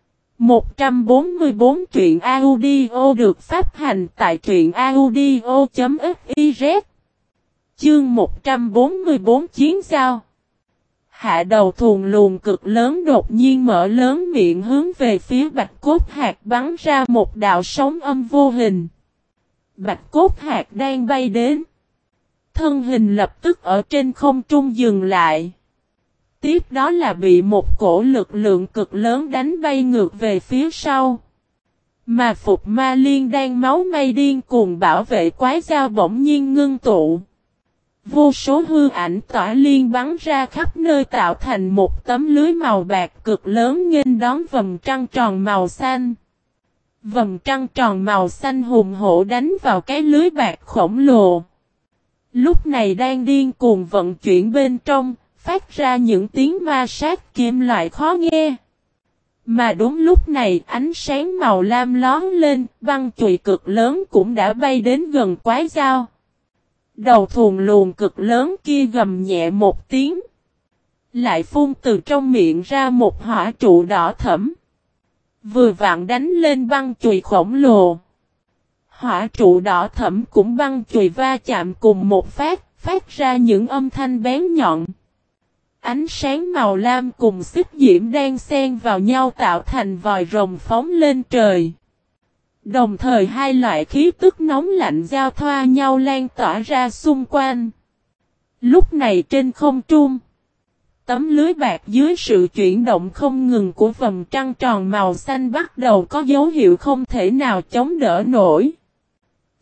144 truyện audio được phát hành tại truyện audio.fiz. Chương 144 Chiến giao. Hạ đầu thùn lùn cực lớn đột nhiên mở lớn miệng hướng về phía bạch cốt hạt bắn ra một đạo sóng âm vô hình. Bạch cốt hạt đang bay đến. Thân hình lập tức ở trên không trung dừng lại. Tiếp đó là bị một cổ lực lượng cực lớn đánh bay ngược về phía sau. Mà Phục Ma Liên đang máu may điên cuồng bảo vệ quái dao bỗng nhiên ngưng tụ. Vô số hư ảnh tỏa liên bắn ra khắp nơi tạo thành một tấm lưới màu bạc cực lớn nghênh đón vầng trăng tròn màu xanh. Vầng trăng tròn màu xanh hùng hổ đánh vào cái lưới bạc khổng lồ. Lúc này đang điên cuồng vận chuyển bên trong, phát ra những tiếng ma sát kim loại khó nghe. Mà đúng lúc này ánh sáng màu lam lóm lên, băng chùy cực lớn cũng đã bay đến gần quái dao. Đầu thùn lùn cực lớn kia gầm nhẹ một tiếng. Lại phun từ trong miệng ra một hỏa trụ đỏ thẫm. Vừa vặn đánh lên băng chùy khổng lồ. Hỏa trụ đỏ thẫm cũng băng chùy va chạm cùng một phát ra những âm thanh bén nhọn. Ánh sáng màu lam cùng xích diễm đang xen vào nhau tạo thành vòi rồng phóng lên trời. Đồng thời hai loại khí tức nóng lạnh giao thoa nhau lan tỏa ra xung quanh. Lúc này trên không trung, tấm lưới bạc dưới sự chuyển động không ngừng của vầng trăng tròn màu xanh bắt đầu có dấu hiệu không thể nào chống đỡ nổi.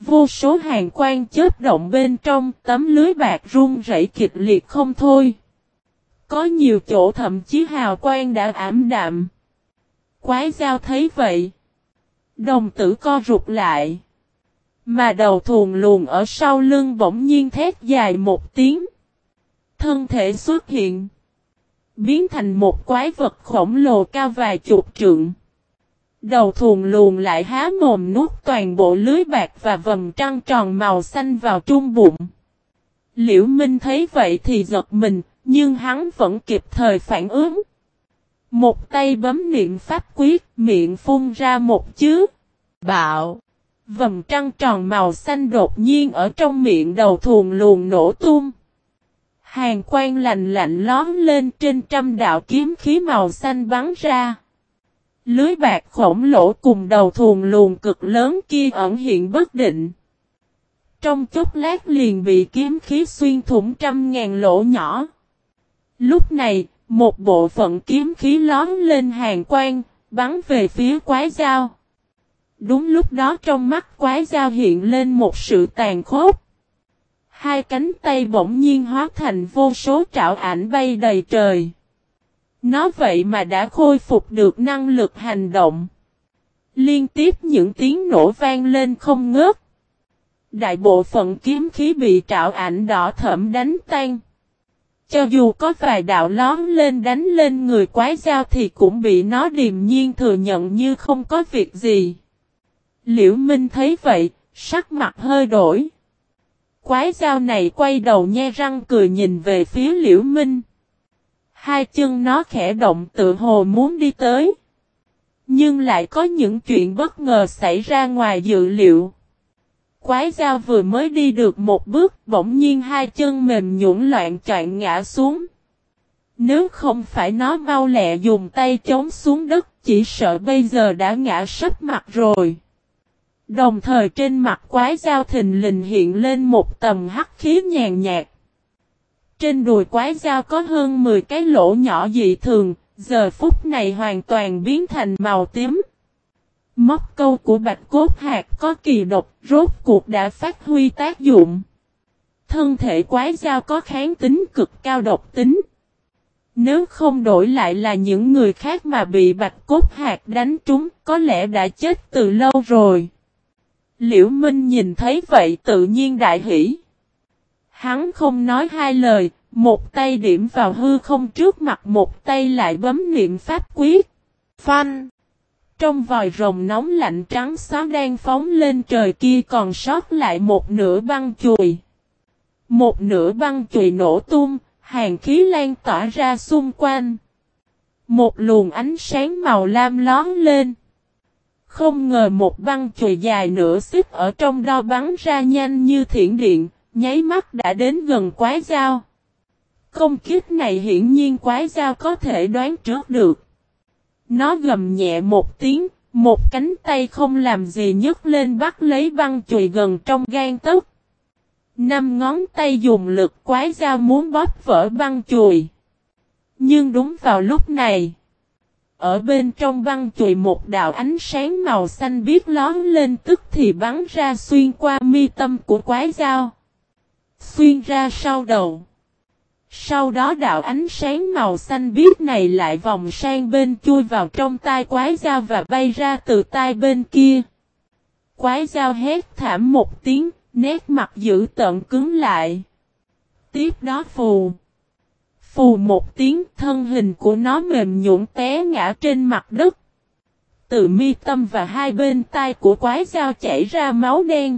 Vô số hàn quang chớp động bên trong, tấm lưới bạc rung rẩy kịch liệt không thôi. Có nhiều chỗ thậm chí hào quang đã ảm đạm. Quái dao thấy vậy, đồng tử co rụt lại. Mà đầu thuồng luồng ở sau lưng bỗng nhiên thét dài một tiếng. Thân thể xuất hiện, biến thành một quái vật khổng lồ cao vài chục trượng. Đầu thuồng luồng lại há mồm nuốt toàn bộ lưới bạc và vầng trăng tròn màu xanh vào trung bụng. Liễu Minh thấy vậy thì giật mình, nhưng hắn vẫn kịp thời phản ứng. Một tay bấm niệm pháp quyết, miệng phun ra một chữ bạo. Vầng trăng tròn màu xanh đột nhiên ở trong miệng đầu thuồng luồng nổ tung. Hàn quang lạnh lạnh lóm lên, trên trăm đạo kiếm khí màu xanh bắn ra. Lưới bạc khổng lồ cùng đầu thuồng luồng cực lớn kia ẩn hiện bất định. Trong chốc lát liền bị kiếm khí xuyên thủng trăm ngàn lỗ nhỏ. Lúc này, một bộ phận kiếm khí lóm lên hàn quang, bắn về phía quái dao. Đúng lúc đó trong mắt quái dao hiện lên một sự tàn khốc. Hai cánh tay bỗng nhiên hóa thành vô số trảo ảnh bay đầy trời. Nó vậy mà đã khôi phục được năng lực hành động. Liên tiếp những tiếng nổ vang lên không ngớt. Đại bộ phận kiếm khí bị trảo ảnh đỏ thẫm đánh tan. Cho dù có vài đạo lóm lên đánh lên người quái dao thì cũng bị nó điềm nhiên thừa nhận như không có việc gì. Liễu Minh thấy vậy, sắc mặt hơi đổi. Quái dao này quay đầu nhe răng cười nhìn về phía Liễu Minh. Hai chân nó khẽ động tự hồ muốn đi tới. Nhưng lại có những chuyện bất ngờ xảy ra ngoài dự liệu. Quái dao vừa mới đi được một bước, bỗng nhiên hai chân mềm nhũn loạn choạng ngã xuống. Nếu không phải nó mau lẹ dùng tay chống xuống đất, chỉ sợ bây giờ đã ngã sấp mặt rồi. Đồng thời trên mặt quái dao thình lình hiện lên một tầng hắc khí nhàn nhạt. Trên đùi quái dao có hơn 10 cái lỗ nhỏ dị thường, giờ phút này hoàn toàn biến thành màu tím. Móc câu của bạch cốt hạt có kỳ độc, rốt cuộc đã phát huy tác dụng. Thân thể quái dao có kháng tính cực cao độc tính. Nếu không đổi lại là những người khác mà bị bạch cốt hạt đánh trúng, có lẽ đã chết từ lâu rồi. Liễu Minh nhìn thấy vậy tự nhiên đại hỉ. Hắn không nói hai lời, một tay điểm vào hư không trước mặt, một tay lại bấm niệm pháp quyết. Phanh! Trong vòi rồng nóng lạnh trắng xóa đang phóng lên trời kia còn sót lại một nửa băng chùy. Một nửa băng chùy nổ tung, hàn khí lan tỏa ra xung quanh. Một luồng ánh sáng màu lam lóm lên. Không ngờ một băng chùy dài nửa xích ở trong đó bắn ra nhanh như thiểm điện, nháy mắt đã đến gần quái dao. Công kích này hiển nhiên quái dao có thể đoán trước được. Nó gầm nhẹ một tiếng, một cánh tay không làm gì nhấc lên bắt lấy băng chùy gần trong gang tấc. 5 ngón tay dùng lực quái dao muốn bóp vỡ băng chùy. Nhưng đúng vào lúc này, ở bên trong băng chùy một đạo ánh sáng màu xanh biếc lóm lên tức thì bắn ra xuyên qua mi tâm của quái dao. Xuyên ra sau đầu. Sau đó đạo ánh sáng màu xanh biếc này lại vòng sang bên chui vào trong tai quái dao và bay ra từ tai bên kia. Quái dao hét thảm một tiếng, nét mặt dữ tợn cứng lại. Tiếp đó phù. Phù một tiếng, thân hình của nó mềm nhũn té ngã trên mặt đất. Từ mi tâm và hai bên tai của quái dao chảy ra máu đen.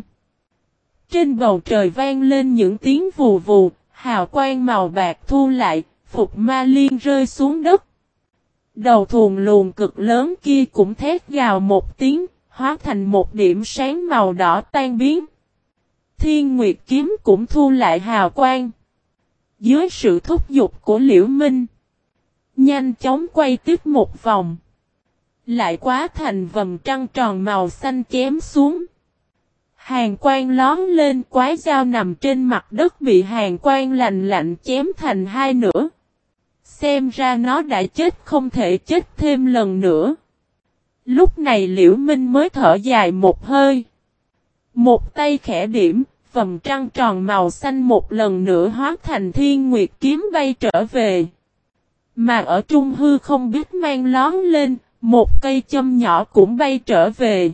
Trên bầu trời vang lên những tiếng vù vù, hào quang màu bạc thu lại, phục ma liên rơi xuống đất. Đầu thuồng luồng cực lớn kia cũng thét gào một tiếng, hóa thành một điểm sáng màu đỏ tan biến. Thiên Nguyệt kiếm cũng thu lại hào quang. Dưới sự thúc giục của Liễu Minh, nhanh chóng quay tiếp một vòng. Lại quá thành vầng trăng tròn màu xanh chém xuống. Hàn quang lóm lên, quái dao nằm trên mặt đất bị hàn quang lạnh lạnh chém thành hai nửa. Xem ra nó đã chết, không thể chết thêm lần nữa. Lúc này Liễu Minh mới thở dài một hơi. Một tay khẽ điểm, vầng trăng tròn màu xanh một lần nữa hóa thành thiên nguyệt kiếm bay trở về. Mà ở trung hư không biết mang lón lên, một cây châm nhỏ cũng bay trở về.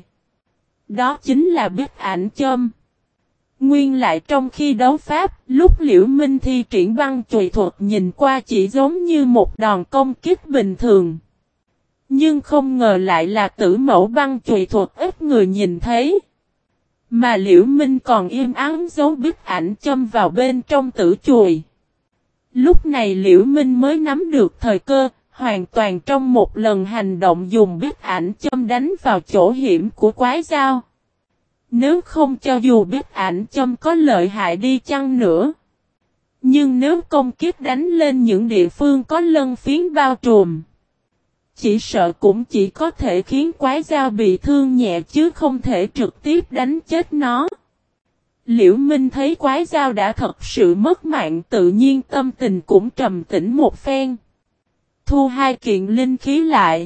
Đó chính là biết ảnh châm. Nguyên lại trong khi đấu pháp, lúc Liễu Minh thi triển băng chùy thuật nhìn qua chỉ giống như một đòn công kích bình thường. Nhưng không ngờ lại là tử mẫu băng chùy thuật ít người nhìn thấy. Mà Liễu Minh còn im ắng giấu biết ảnh châm vào bên trong tử chùy. Lúc này Liễu Minh mới nắm được thời cơ, hoàn toàn trong một lần hành động dùng biết ảnh châm đánh vào chỗ hiểm của quái dao. Nếu không cho dù biết ảnh châm có lợi hại đi chăng nữa. Nhưng nếu công kích đánh lên những địa phương có lân phiến bao trùm. Chỉ sợ cũng chỉ có thể khiến quái dao bị thương nhẹ chứ không thể trực tiếp đánh chết nó. Liễu Minh thấy quái dao đã thật sự mất mạng tự nhiên tâm tình cũng trầm tĩnh một phen. Thu hai kiện linh khí lại.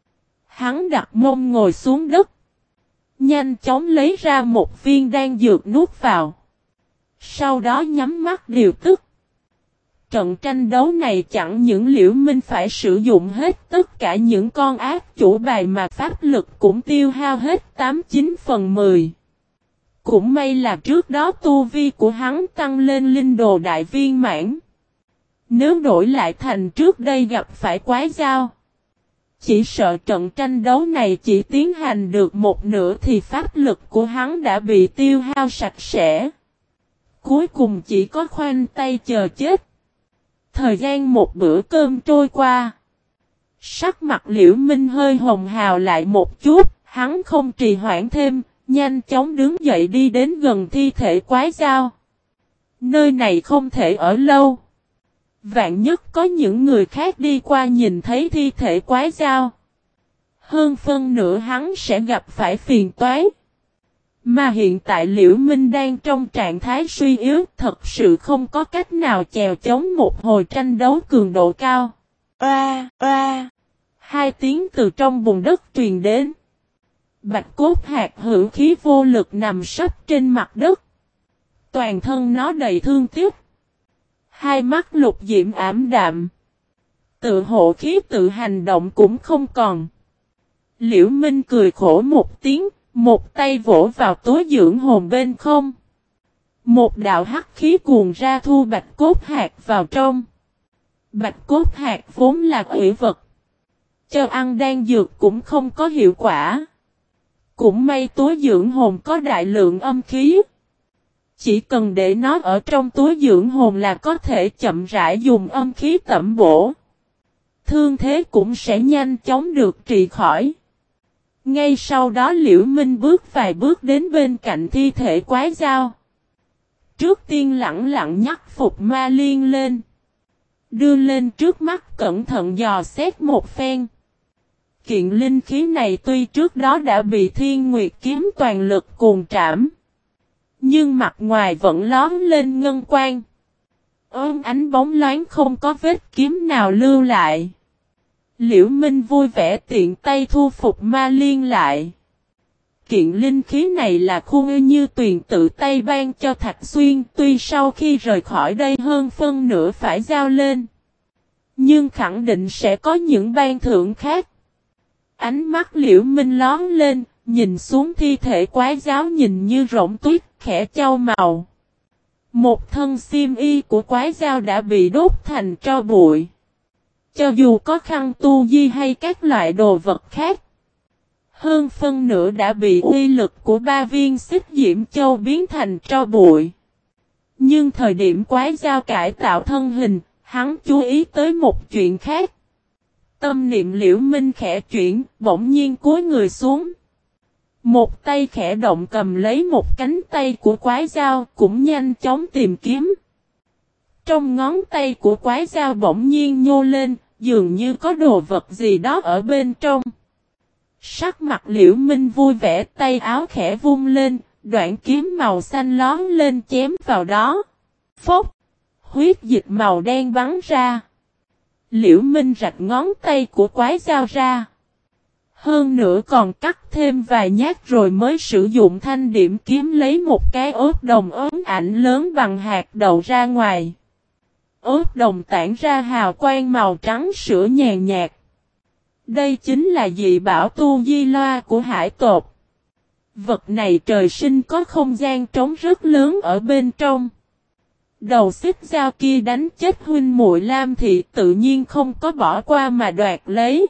Hắn đặt mông ngồi xuống đất. Nhanh chóng lấy ra một viên đan dược nuốt vào. Sau đó nhắm mắt điều tức. Trận tranh đấu này chẳng những Liễu Minh phải sử dụng hết tất cả những con ác chủ bài mà pháp lực cũng tiêu hao hết 89/10. Cũng may là trước đó tu vi của hắn tăng lên linh đồ đại viên mãn. Nếu đổi lại thành trước đây gặp phải quái dao. Chỉ sợ trận tranh đấu này chỉ tiến hành được một nửa thì pháp lực của hắn đã bị tiêu hao sạch sẽ. Cuối cùng chỉ có khoanh tay chờ chết. Thời gian một bữa cơm trôi qua. Sắc mặt Liễu Minh hơi hồng hào lại một chút, hắn không trì hoãn thêm, nhanh chóng đứng dậy đi đến gần thi thể quái dao. Nơi này không thể ở lâu. Vạn nhất có những người khác đi qua nhìn thấy thi thể quái dao. Hơn phân nửa hắn sẽ gặp phải phiền toái. Mà hiện tại Liễu Minh đang trong trạng thái suy yếu, thật sự không có cách nào chèo chống một hồi tranh đấu cường độ cao. Oa, oa. Hai tiếng từ trong bùn đất truyền đến. Bạch cốt hạt hữu khí vô lực nằm sấp trên mặt đất. Toàn thân nó đầy thương tiếc. Hai mắt lục diễm ảm đạm. Tự hộ khí tự hành động cũng không còn. Liễu Minh cười khổ một tiếng. Một tay vỗ vào túi dưỡng hồn bên không. Một đạo hắc khí cuồn ra thu bạch cốt hạt vào trong. Bạch cốt hạt vốn là quỷ vật. Cho ăn đan dược cũng không có hiệu quả. Cũng may túi dưỡng hồn có đại lượng âm khí. Chỉ cần để nó ở trong túi dưỡng hồn là có thể chậm rãi dùng âm khí tẩm bổ. Thương thế cũng sẽ nhanh chóng được trị khỏi. Ngay sau đó Liễu Minh bước vài bước đến bên cạnh thi thể quái dao. Trước tiên lặng lặng nhắc phục ma liên lên. Đưa lên trước mắt cẩn thận dò xét một phen. Kiện linh khí này tuy trước đó đã bị Thiên Nguyệt kiếm toàn lực cuồng trảm. Nhưng mặt ngoài vẫn lóm lên ngân quang. Ánh bóng loáng không có vết kiếm nào lưu lại. Liễu Minh vui vẻ tiện tay thu phục ma liên lại. Kiện linh khí này là khu như tuyền tự tay ban cho Thạch Xuyên, tuy sau khi rời khỏi đây hơn phân nửa phải giao lên. Nhưng khẳng định sẽ có những ban thưởng khác. Ánh mắt Liễu Minh lón lên, nhìn xuống thi thể quái giáo nhìn như rỗng tuyết, khẽ chau màu. Một thân xiêm y của quái dao đã bị đốt thành tro bụi. Cho dù có khăn tu di hay các loại đồ vật khác. Hơn phân nửa đã bị uy lực của 3 viên xích diễm châu biến thành tro bụi. Nhưng thời điểm quái dao cải tạo thân hình, hắn chú ý tới một chuyện khác. Tâm niệm Liễu Minh khẽ chuyển, bỗng nhiên cúi người xuống. Một tay khẽ động cầm lấy một cánh tay của quái dao, cũng nhanh chóng tìm kiếm. Trong ngón tay của quái dao bỗng nhiên nhô lên, dường như có đồ vật gì đó ở bên trong. Sắc mặt Liễu Minh vui vẻ, tay áo khẽ vung lên, đoạn kiếm màu xanh lón lên chém vào đó. Phốc! Huyết dịch màu đen bắn ra. Liễu Minh rạch ngón tay của quái dao ra. Hơn nữa còn cắt thêm vài nhát rồi mới sử dụng thanh điểm kiếm lấy một cái ốp đồng ốm ảnh lớn bằng hạt đậu ra ngoài. Ốp đồng tản ra hào quang màu trắng sữa nhàn nhạt. Đây chính là dị bảo tu di loa của hải tộc. Vật này trời sinh có không gian trống rất lớn ở bên trong. Đầu xích dao kia đánh chết huynh muội Lam Thị tự nhiên không có bỏ qua mà đoạt lấy.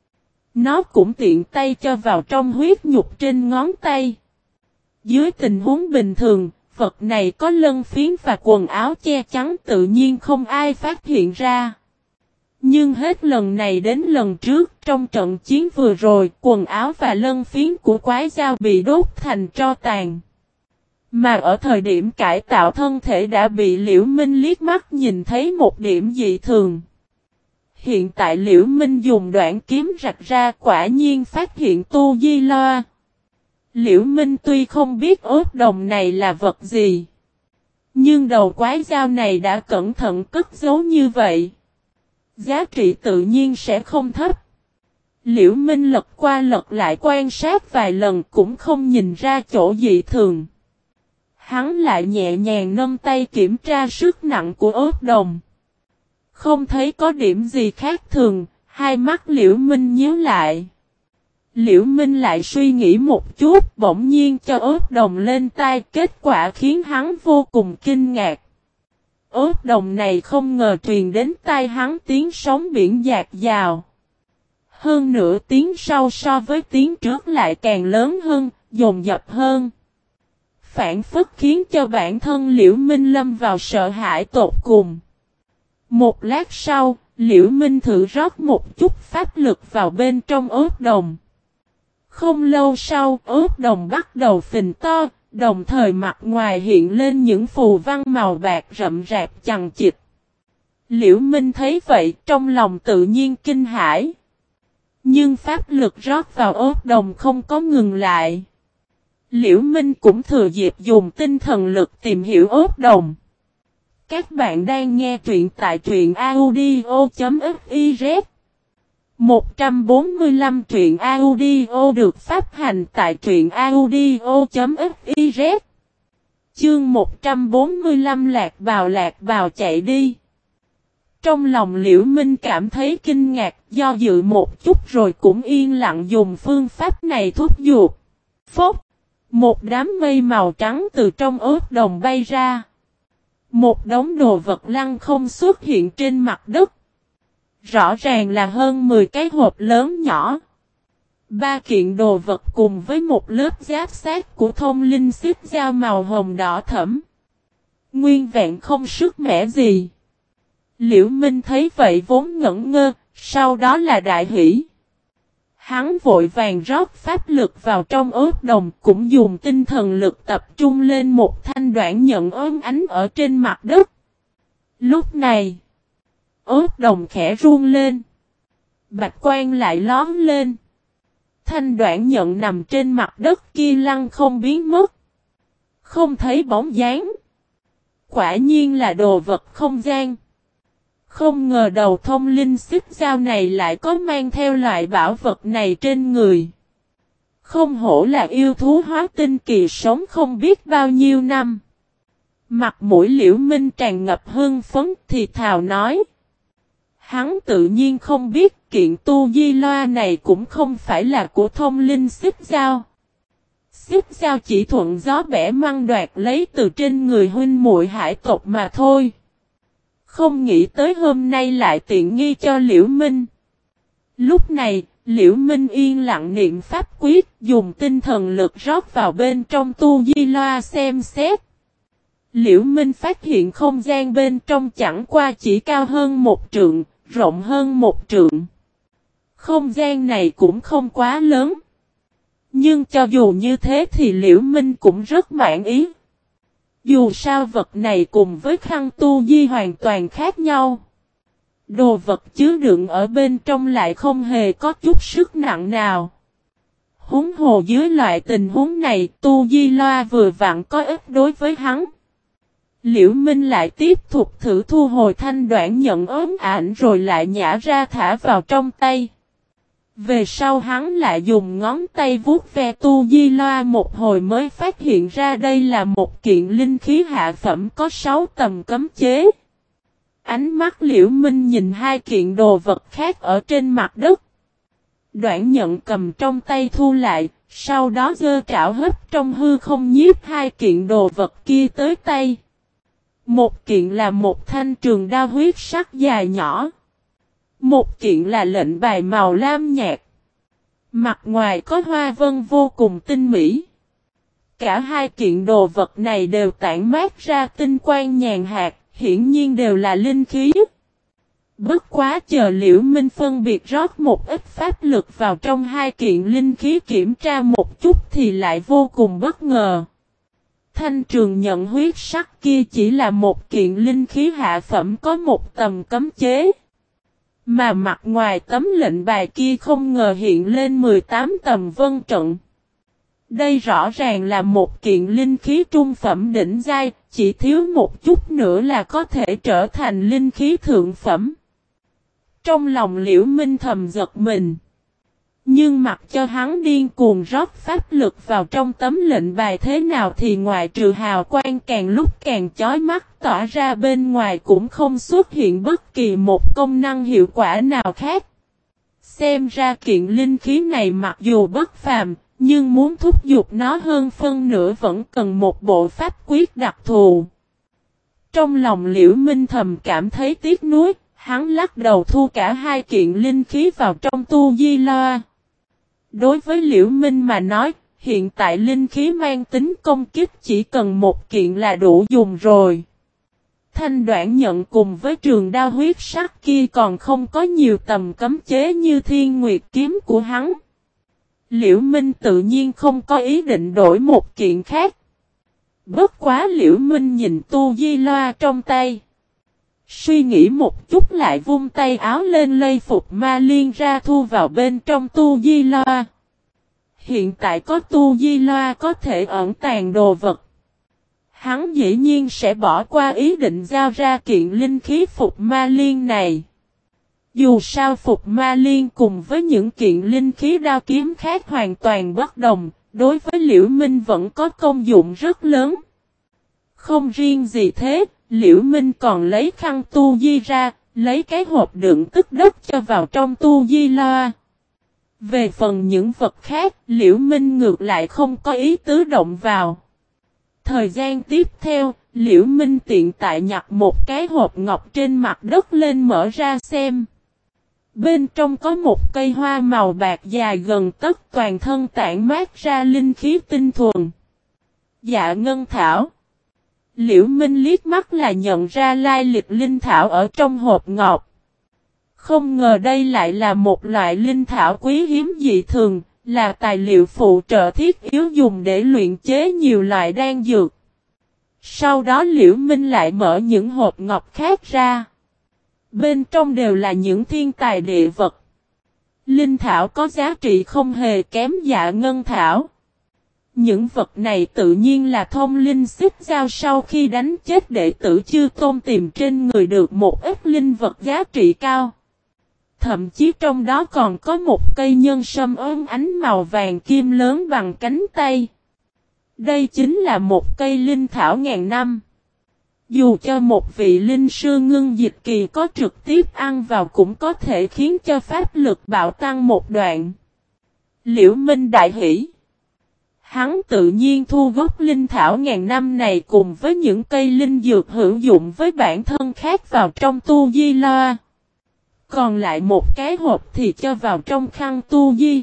Nó cũng tiện tay cho vào trong huyết nhục trên ngón tay. Dưới tình huống bình thường, vật này có lân phiến và quần áo che chắn tự nhiên không ai phát hiện ra. Nhưng hết lần này đến lần trước trong trận chiến vừa rồi, quần áo và lân phiến của quái dao bị đốt thành tro tàn. Mà ở thời điểm cải tạo thân thể đã bị Liễu Minh liếc mắt nhìn thấy một điểm dị thường. Hiện tại Liễu Minh dùng đoạn kiếm rạch ra quả nhiên phát hiện tu di loa. Liễu Minh tuy không biết ốp đồng này là vật gì, nhưng đầu quái dao này đã cẩn thận cất giấu như vậy. Giá trị tự nhiên sẽ không thấp. Liễu Minh lật qua lật lại quan sát vài lần cũng không nhìn ra chỗ dị thường. Hắn lại nhẹ nhàng nâng tay kiểm tra sức nặng của ốp đồng. Không thấy có điểm gì khác thường, hai mắt Liễu Minh nhíu lại. Liễu Minh lại suy nghĩ một chút, bỗng nhiên cho ốp đồng lên tay, kết quả khiến hắn vô cùng kinh ngạc. Ốp đồng này không ngờ truyền đến tai hắn tiếng sóng biển dạt dào. Hơn nữa tiếng sau so với tiếng trước lại càng lớn hơn, dồn dập hơn. Phản phất khiến cho bản thân Liễu Minh lâm vào sợ hãi tột cùng. Một lát sau, Liễu Minh thử rót một chút pháp lực vào bên trong ốp đồng. Không lâu sau, ốp đồng bắt đầu phình to, đồng thời mặt ngoài hiện lên những phù văn màu bạc rậm rạp chằng chịt. Liễu Minh thấy vậy, trong lòng tự nhiên kinh hãi. Nhưng pháp lực rót vào ốp đồng không có ngừng lại. Liễu Minh cũng thừa dịp dùng tinh thần lực tìm hiểu ốp đồng. Các bạn đang nghe truyện tại truyện audio.fiz 145 truyện audio được phát hành tại truyện audio.fiz. Chương 145 lạc bào chạy đi. Trong lòng Liễu Minh cảm thấy kinh ngạc, do dự một chút rồi cũng yên lặng dùng phương pháp này thúc giục. Phốc! Một đám mây màu trắng từ trong ốp đồng bay ra. Một đống đồ vật lăng không xuất hiện trên mặt đất. Rõ ràng là hơn 10 cái hộp lớn nhỏ. 3 kiện đồ vật cùng với một lớp giáp sát của thông linh xích dao màu hồng đỏ thẫm. Nguyên vẹn không sức mẻ gì. Liễu Minh thấy vậy vốn ngẩn ngơ, sau đó là đại hỷ. Hắn vội vàng rót pháp lực vào trong ốp đồng, cũng dùng tinh thần lực tập trung lên một thanh đoạn nhận ốm ánh ở trên mặt đất. Lúc này, ốp đồng khẽ run lên. Bạch quang lại lóm lên. Thanh đoạn nhận nằm trên mặt đất kia lăn không biến mất. Không thấy bóng dáng. Quả nhiên là đồ vật không gian. Không ngờ đầu thông linh xích dao này lại có mang theo loại bảo vật này trên người. Không hổ là yêu thú hóa tinh kỳ sống không biết bao nhiêu năm. Mặt mũi Liễu Minh tràn ngập hưng phấn thì thào nói. Hắn tự nhiên không biết kiện tu di loa này cũng không phải là của thông linh xích dao. Xích dao chỉ thuận gió bẻ măng đoạt lấy từ trên người huynh muội hải tộc mà thôi. Không nghĩ tới hôm nay lại tiện nghi cho Liễu Minh. Lúc này, Liễu Minh yên lặng niệm pháp quyết, dùng tinh thần lực rót vào bên trong tu di loa xem xét. Liễu Minh phát hiện không gian bên trong chẳng qua chỉ cao hơn 1 trượng, rộng hơn 1 trượng. Không gian này cũng không quá lớn. Nhưng cho dù như thế thì Liễu Minh cũng rất mãn ý. Dù sao vật này cùng với khăn tu di hoàn toàn khác nhau. Đồ vật chứa đựng ở bên trong lại không hề có chút sức nặng nào. Huống hồ dưới loại tình huống này tu di loa vừa vặn có ích đối với hắn. Liễu Minh lại tiếp tục thử thu hồi thanh đoạn nhận ốm ảnh rồi lại nhả ra thả vào trong tay. Về sau hắn lại dùng ngón tay vuốt ve tu di loa một hồi mới phát hiện ra đây là một kiện linh khí hạ phẩm có 6 tầng cấm chế. Ánh mắt Liễu Minh nhìn hai kiện đồ vật khác ở trên mặt đất. Đoạn nhận cầm trong tay thu lại, sau đó giơ trảo hấp trong hư không nhiếp hai kiện đồ vật kia tới tay. Một kiện là một thanh trường đao huyết sắc dài nhỏ. Một kiện là lệnh bài màu lam nhạt. Mặt ngoài có hoa vân vô cùng tinh mỹ. Cả hai kiện đồ vật này đều tản mát ra tinh quang nhàn hạt, hiển nhiên đều là linh khí. Bất quá chờ Liễu Minh phân biệt rót một ít pháp lực vào trong hai kiện linh khí kiểm tra một chút thì lại vô cùng bất ngờ. Thanh trường nhận huyết sắc kia chỉ là một kiện linh khí hạ phẩm có một tầng cấm chế. Mà mặt ngoài tấm lệnh bài kia không ngờ hiện lên 18 tầng vân trận. Đây rõ ràng là một kiện linh khí trung phẩm đỉnh giai, chỉ thiếu một chút nữa là có thể trở thành linh khí thượng phẩm. Trong lòng Liễu Minh thầm giật mình. Nhưng mặc cho hắn điên cuồng rót pháp lực vào trong tấm lệnh bài thế nào thì ngoài trừ hào quang càng lúc càng chói mắt tỏa ra bên ngoài cũng không xuất hiện bất kỳ một công năng hiệu quả nào khác. Xem ra kiện linh khí này mặc dù bất phàm, nhưng muốn thúc giục nó hơn phân nửa vẫn cần một bộ pháp quyết đặc thù. Trong lòng Liễu Minh thầm cảm thấy tiếc nuối, hắn lắc đầu thu cả hai kiện linh khí vào trong tu di loa. Đối với Liễu Minh mà nói, hiện tại linh khí mang tính công kích chỉ cần một kiện là đủ dùng rồi. Thanh Đoạn nhận cùng với trường đao huyết sắc kia còn không có nhiều tầm cấm chế như Thiên Nguyệt kiếm của hắn. Liễu Minh tự nhiên không có ý định đổi một kiện khác. Bất quá Liễu Minh nhìn tu di loa trong tay. Suy nghĩ một chút lại vung tay áo lên lây phục ma liên ra thu vào bên trong tu di loa. Hiện tại có tu di loa có thể ẩn tàng đồ vật. Hắn dĩ nhiên sẽ bỏ qua ý định giao ra kiện linh khí phục ma liên này. Dù sao phục ma liên cùng với những kiện linh khí đao kiếm khác hoàn toàn bất đồng, đối với Liễu Minh vẫn có công dụng rất lớn. Không riêng gì thế, Liễu Minh còn lấy khăn tu di ra, lấy cái hộp đựng tức đất cho vào trong tu di loa. Về phần những vật khác, Liễu Minh ngược lại không có ý tứ động vào. Thời gian tiếp theo, Liễu Minh tiện tại nhặt một cái hộp ngọc trên mặt đất lên mở ra xem. Bên trong có một cây hoa màu bạc dài gần tấc toàn thân tản mát ra linh khí tinh thuần. Dạ ngân thảo. Liễu Minh liếc mắt là nhận ra lai lịch linh thảo ở trong hộp ngọc. Không ngờ đây lại là một loại linh thảo quý hiếm dị thường, là tài liệu phụ trợ thiết yếu dùng để luyện chế nhiều loại đan dược. Sau đó Liễu Minh lại mở những hộp ngọc khác ra. Bên trong đều là những thiên tài địa vật. Linh thảo có giá trị không hề kém dạ ngân thảo. Những vật này tự nhiên là thông linh xích giao sau khi đánh chết đệ tử Chư Tôn tìm trên người được một ít linh vật giá trị cao. Thậm chí trong đó còn có một cây nhân sâm ốm ánh màu vàng kim lớn bằng cánh tay. Đây chính là một cây linh thảo ngàn năm. Dù cho một vị linh sư ngưng dịch kỳ có trực tiếp ăn vào cũng có thể khiến cho pháp lực bạo tăng một đoạn. Liễu Minh đại hỉ. Hắn tự nhiên thu gốc linh thảo ngàn năm này cùng với những cây linh dược hữu dụng với bản thân khác vào trong tu di loa. Còn lại một cái hộp thì cho vào trong khăn tu di.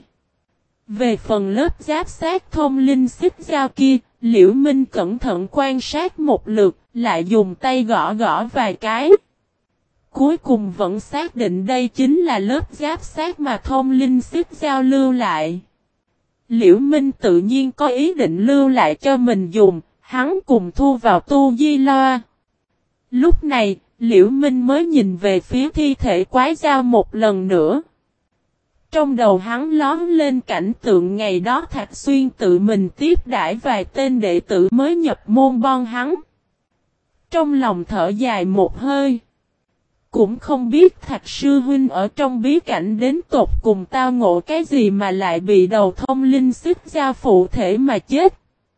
Về phần lớp giáp sát thông linh xích giao kia, Liễu Minh cẩn thận quan sát một lượt, lại dùng tay gõ gõ vài cái. Cuối cùng vẫn xác định đây chính là lớp giáp sát mà thông linh xích giao lưu lại. Liễu Minh tự nhiên có ý định lưu lại cho mình dùng, hắn cùng thu vào tu di loa. Lúc này, Liễu Minh mới nhìn về phía thi thể quái dao một lần nữa. Trong đầu hắn lóm lên cảnh tượng ngày đó Thạch Xuyên tự mình tiếp đãi vài tên đệ tử mới nhập môn bon hắn. Trong lòng thở dài một hơi. Cũng không biết Thạch sư huynh ở trong bí cảnh đến tột cùng tao ngộ cái gì mà lại bị đầu thông linh xích dao phụ thể mà chết.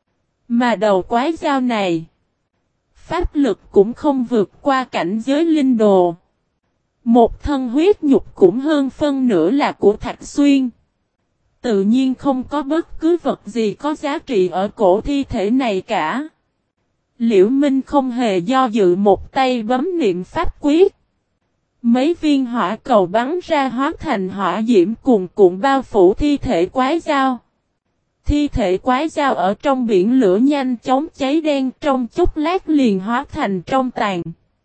Mà đầu quái dao này, pháp lực cũng không vượt qua cảnh giới linh đồ. Một thân huyết nhục cũng hơn phân nửa là của Thạch Xuyên. Tự nhiên không có bất cứ vật gì có giá trị ở cổ thi thể này cả. Liễu Minh không hề do dự, một tay bấm niệm pháp quyết. Mấy viên hỏa cầu bắn ra hóa thành hỏa diễm cuồn cuộn bao phủ thi thể quái dao. Thi thể quái dao ở trong biển lửa nhanh chóng cháy đen, trong chốc lát liền hóa thành tro tàn.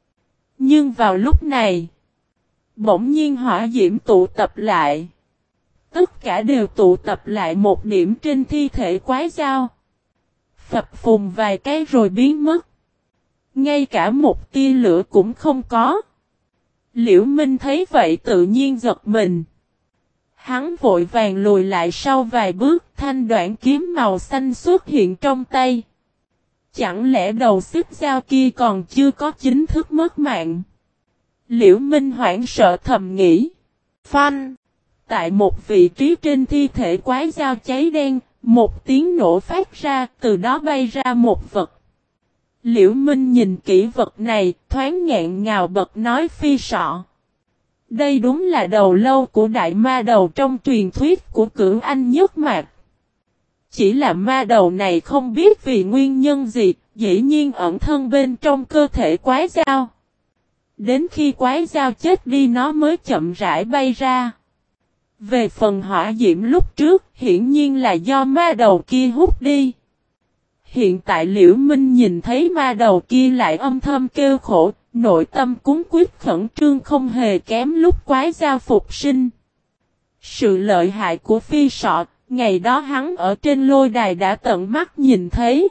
Nhưng vào lúc này, bỗng nhiên hỏa diễm tụ tập lại. Tất cả đều tụ tập lại một điểm trên thi thể quái dao. Phập phùng vài cái rồi biến mất. Ngay cả một tia lửa cũng không có. Liễu Minh thấy vậy tự nhiên giật mình. Hắn vội vàng lùi lại sau vài bước, thanh đoạn kiếm màu xanh xuất hiện trong tay. Chẳng lẽ đầu xích dao kia còn chưa có chính thức mất mạng? Liễu Minh hoảng sợ thầm nghĩ. Phanh! Tại một vị trí trên thi thể quái dao cháy đen, một tiếng nổ phát ra, từ đó bay ra một vật. Liễu Minh nhìn kỹ vật này, thoáng nghẹn ngào bật nói phi sọ. Đây đúng là đầu lâu của đại ma đầu trong truyền thuyết của Cửu Anh Nhất Mạc. Chỉ là ma đầu này không biết vì nguyên nhân gì, dĩ nhiên ẩn thân bên trong cơ thể quái dao. Đến khi quái dao chết đi nó mới chậm rãi bay ra. Về phần hỏa diễm lúc trước, hiển nhiên là do ma đầu kia hút đi. Hiện tại Liễu Minh nhìn thấy ma đầu kia lại âm thầm kêu khổ, nội tâm cuống quyết khẩn trương không hề kém lúc quái dao phục sinh. Sự lợi hại của phi sọ, ngày đó hắn ở trên lôi đài đã tận mắt nhìn thấy.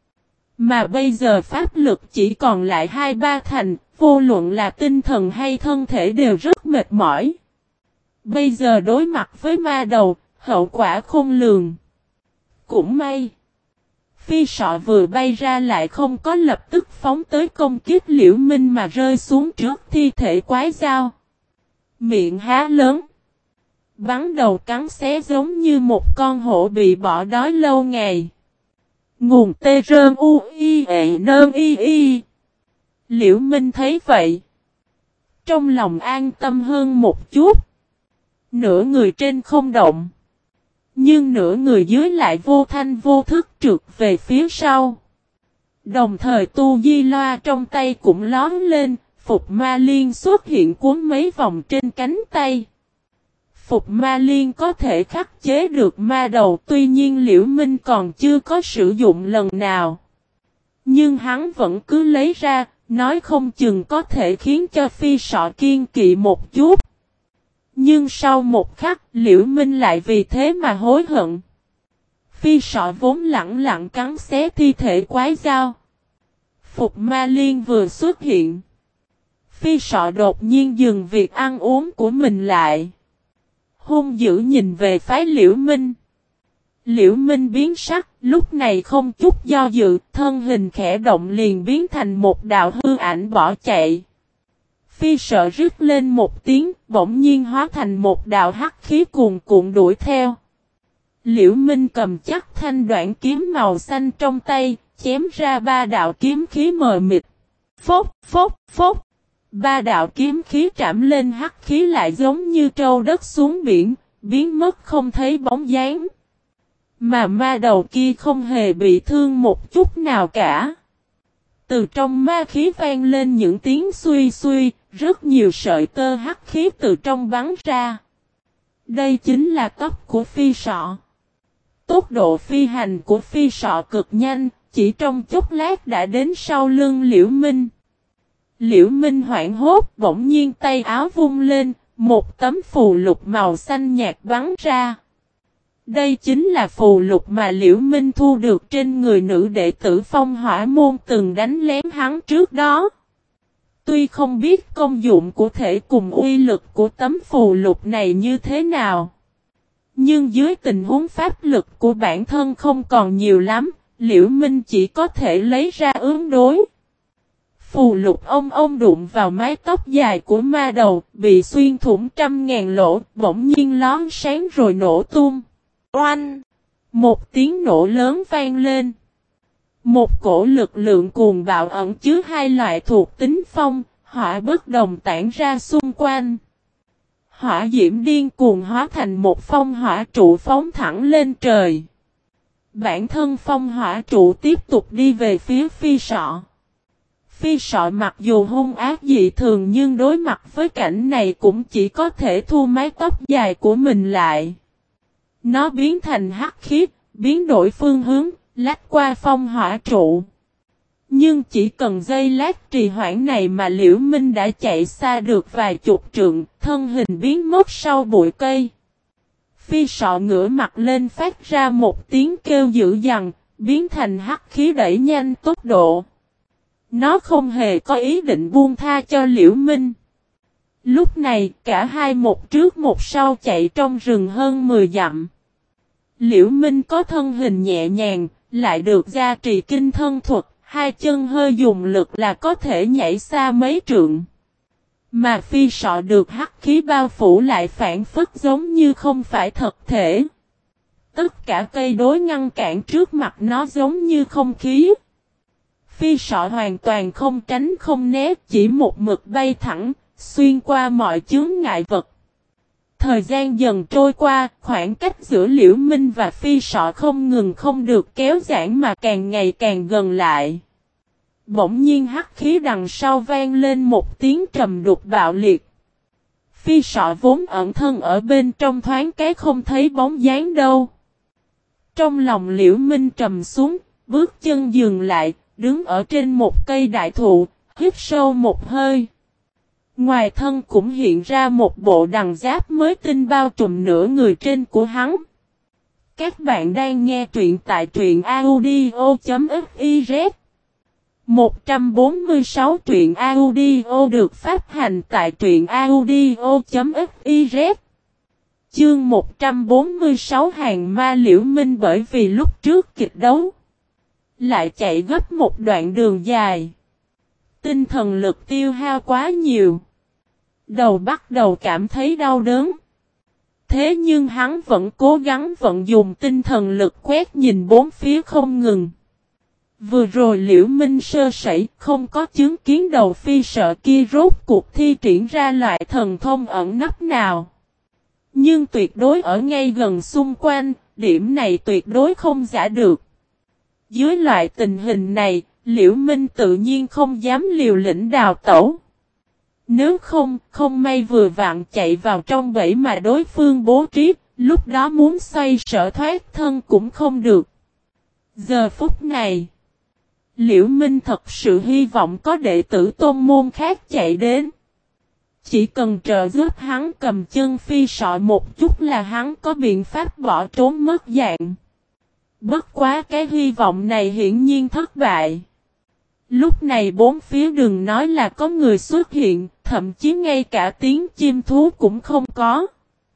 Mà bây giờ pháp lực chỉ còn lại 2-3 thành, vô luận là tinh thần hay thân thể đều rất mệt mỏi. Bây giờ đối mặt với ma đầu, hậu quả khôn lường. Cũng may, phi sọ vừa bay ra lại không có lập tức phóng tới công kích Liễu Minh mà rơi xuống trước thi thể quái dao. Miệng há lớn, bắn đầu cắn xé giống như một con hổ bị bỏ đói lâu ngày. Nguồn tê rơn u i e nơn y y. Liễu Minh thấy vậy, trong lòng an tâm hơn một chút. Nửa người trên không động, nhưng nửa người dưới lại vô thanh vô thức trượt về phía sau. Đồng thời tu di loa trong tay cũng lóm lên, Phục Ma Liên xuất hiện cuốn mấy vòng trên cánh tay. Phục Ma Liên có thể khắc chế được ma đầu, tuy nhiên Liễu Minh còn chưa có sử dụng lần nào. Nhưng hắn vẫn cứ lấy ra, nói không chừng có thể khiến cho phi sọ kiên kỵ một chút. Nhưng sau một khắc, Liễu Minh lại vì thế mà hối hận. Phi sọ vốn lẳng lặng cắn xé thi thể quái dao. Phục Ma Liên vừa xuất hiện, phi sọ đột nhiên dừng việc ăn uống của mình lại. Hung dữ nhìn về phái Liễu Minh. Liễu Minh biến sắc, lúc này không chút do dự, thân hình khẽ động liền biến thành một đạo hư ảnh bỏ chạy. Phi sợ rít lên một tiếng, bỗng nhiên hóa thành một đạo hắc khí cuồn cuộn đuổi theo. Liễu Minh cầm chắc thanh đoạn kiếm màu xanh trong tay, chém ra 3 đạo kiếm khí mờ mịt. Phốc, phốc, phốc. 3 đạo kiếm khí trảm lên hắc khí lại giống như trâu đất xuống biển, biến mất không thấy bóng dáng. Mà ma đầu kia không hề bị thương một chút nào cả. Từ trong ma khí vang lên những tiếng xuy xuy, rất nhiều sợi tơ hắc khí từ trong bắn ra. Đây chính là tóc của phi sọ. Tốc độ phi hành của phi sọ cực nhanh, chỉ trong chốc lát đã đến sau lưng Liễu Minh. Liễu Minh hoảng hốt, bỗng nhiên tay áo vung lên, một tấm phù lục màu xanh nhạt bắn ra. Đây chính là phù lục mà Liễu Minh thu được trên người nữ đệ tử Phong Hỏa Môn từng đánh lén hắn trước đó. Tuy không biết công dụng của thể cùng uy lực của tấm phù lục này như thế nào, nhưng dưới tình huống pháp lực của bản thân không còn nhiều lắm, Liễu Minh chỉ có thể lấy ra ứng đối. Phù lục ông đụng vào mái tóc dài của ma đầu, bị xuyên thủng trăm ngàn lỗ, bỗng nhiên lón sáng rồi nổ tung. Oanh! Một tiếng nổ lớn vang lên. Một cổ lực lượng cuồng bạo ẩn chứa hai loại thuộc tính phong, hỏa bất đồng tản ra xung quanh. Hỏa diễm điên cuồng hóa thành một phong hỏa trụ phóng thẳng lên trời. Bản thân phong hỏa trụ tiếp tục đi về phía Phi Sọ. Phi Sọ mặc dù hung ác dị thường nhưng đối mặt với cảnh này cũng chỉ có thể thu mái tóc dài của mình lại. Nó biến thành hắc khí, biến đổi phương hướng, lách qua phong hỏa trụ. Nhưng chỉ cần giây lát trì hoãn này mà Liễu Minh đã chạy xa được vài chục trượng, thân hình biến mất sau bụi cây. Phi Sọ ngửa mặt lên phát ra một tiếng kêu dữ dằn, biến thành hắc khí đẩy nhanh tốc độ. Nó không hề có ý định buông tha cho Liễu Minh. Lúc này cả hai một trước một sau chạy trong rừng hơn 10 dặm. Liễu Minh có thân hình nhẹ nhàng, lại được gia trì kinh thân thuật, hai chân hơi dùng lực là có thể nhảy xa mấy trượng. Mà Phi Sọ được hắc khí bao phủ lại phản phất giống như không phải thật thể. Tất cả cây đối ngăn cản trước mặt nó giống như không khí. Phi Sọ hoàn toàn không tránh không né, chỉ một mực bay thẳng, xuyên qua mọi chướng ngại vật. Thời gian dần trôi qua, khoảng cách giữa Liễu Minh và Phi Sọ không ngừng không được kéo giãn mà càng ngày càng gần lại. Bỗng nhiên hắc khí đằng sau vang lên một tiếng trầm đục bạo liệt. Phi Sọ vốn ẩn thân ở bên trong thoáng cái không thấy bóng dáng đâu. Trong lòng Liễu Minh trầm xuống, bước chân dừng lại, đứng ở trên một cây đại thụ, hít sâu một hơi. Ngoài thân cũng hiện ra một bộ đằng giáp mới tinh bao trùm nửa người trên của hắn. Các bạn đang nghe truyện tại truyện audio.fiz 146 truyện audio được phát hành tại truyện audio.fiz. Chương 146 hàng ma Liễu Minh bởi vì lúc trước kịch đấu lại chạy gấp một đoạn đường dài. Tinh thần lực tiêu hao quá nhiều. Đầu bắt đầu cảm thấy đau đớn. Thế nhưng hắn vẫn cố gắng vận dùng tinh thần lực quét nhìn bốn phía không ngừng. Vừa rồi Liễu Minh sơ sẩy không có chứng kiến đầu Phi Sọ kia rốt cuộc thi triển ra loại thần thông ẩn nấp nào. Nhưng tuyệt đối ở ngay gần xung quanh, điểm này tuyệt đối không giả được. Dưới loại tình hình này, Liễu Minh tự nhiên không dám liều lĩnh đào tẩu. Nếu không may vừa vặn chạy vào trong bẫy mà đối phương bố trí, lúc đó muốn xoay sở thoát thân cũng không được. Giờ phút này, Liễu Minh thật sự hy vọng có đệ tử tôn môn khác chạy đến. Chỉ cần trợ giúp hắn cầm chân Phi Sọ một chút là hắn có biện pháp bỏ trốn mất dạng. Bất quá cái hy vọng này hiển nhiên thất bại. Lúc này bốn phía đừng nói là có người xuất hiện, thậm chí ngay cả tiếng chim thú cũng không có.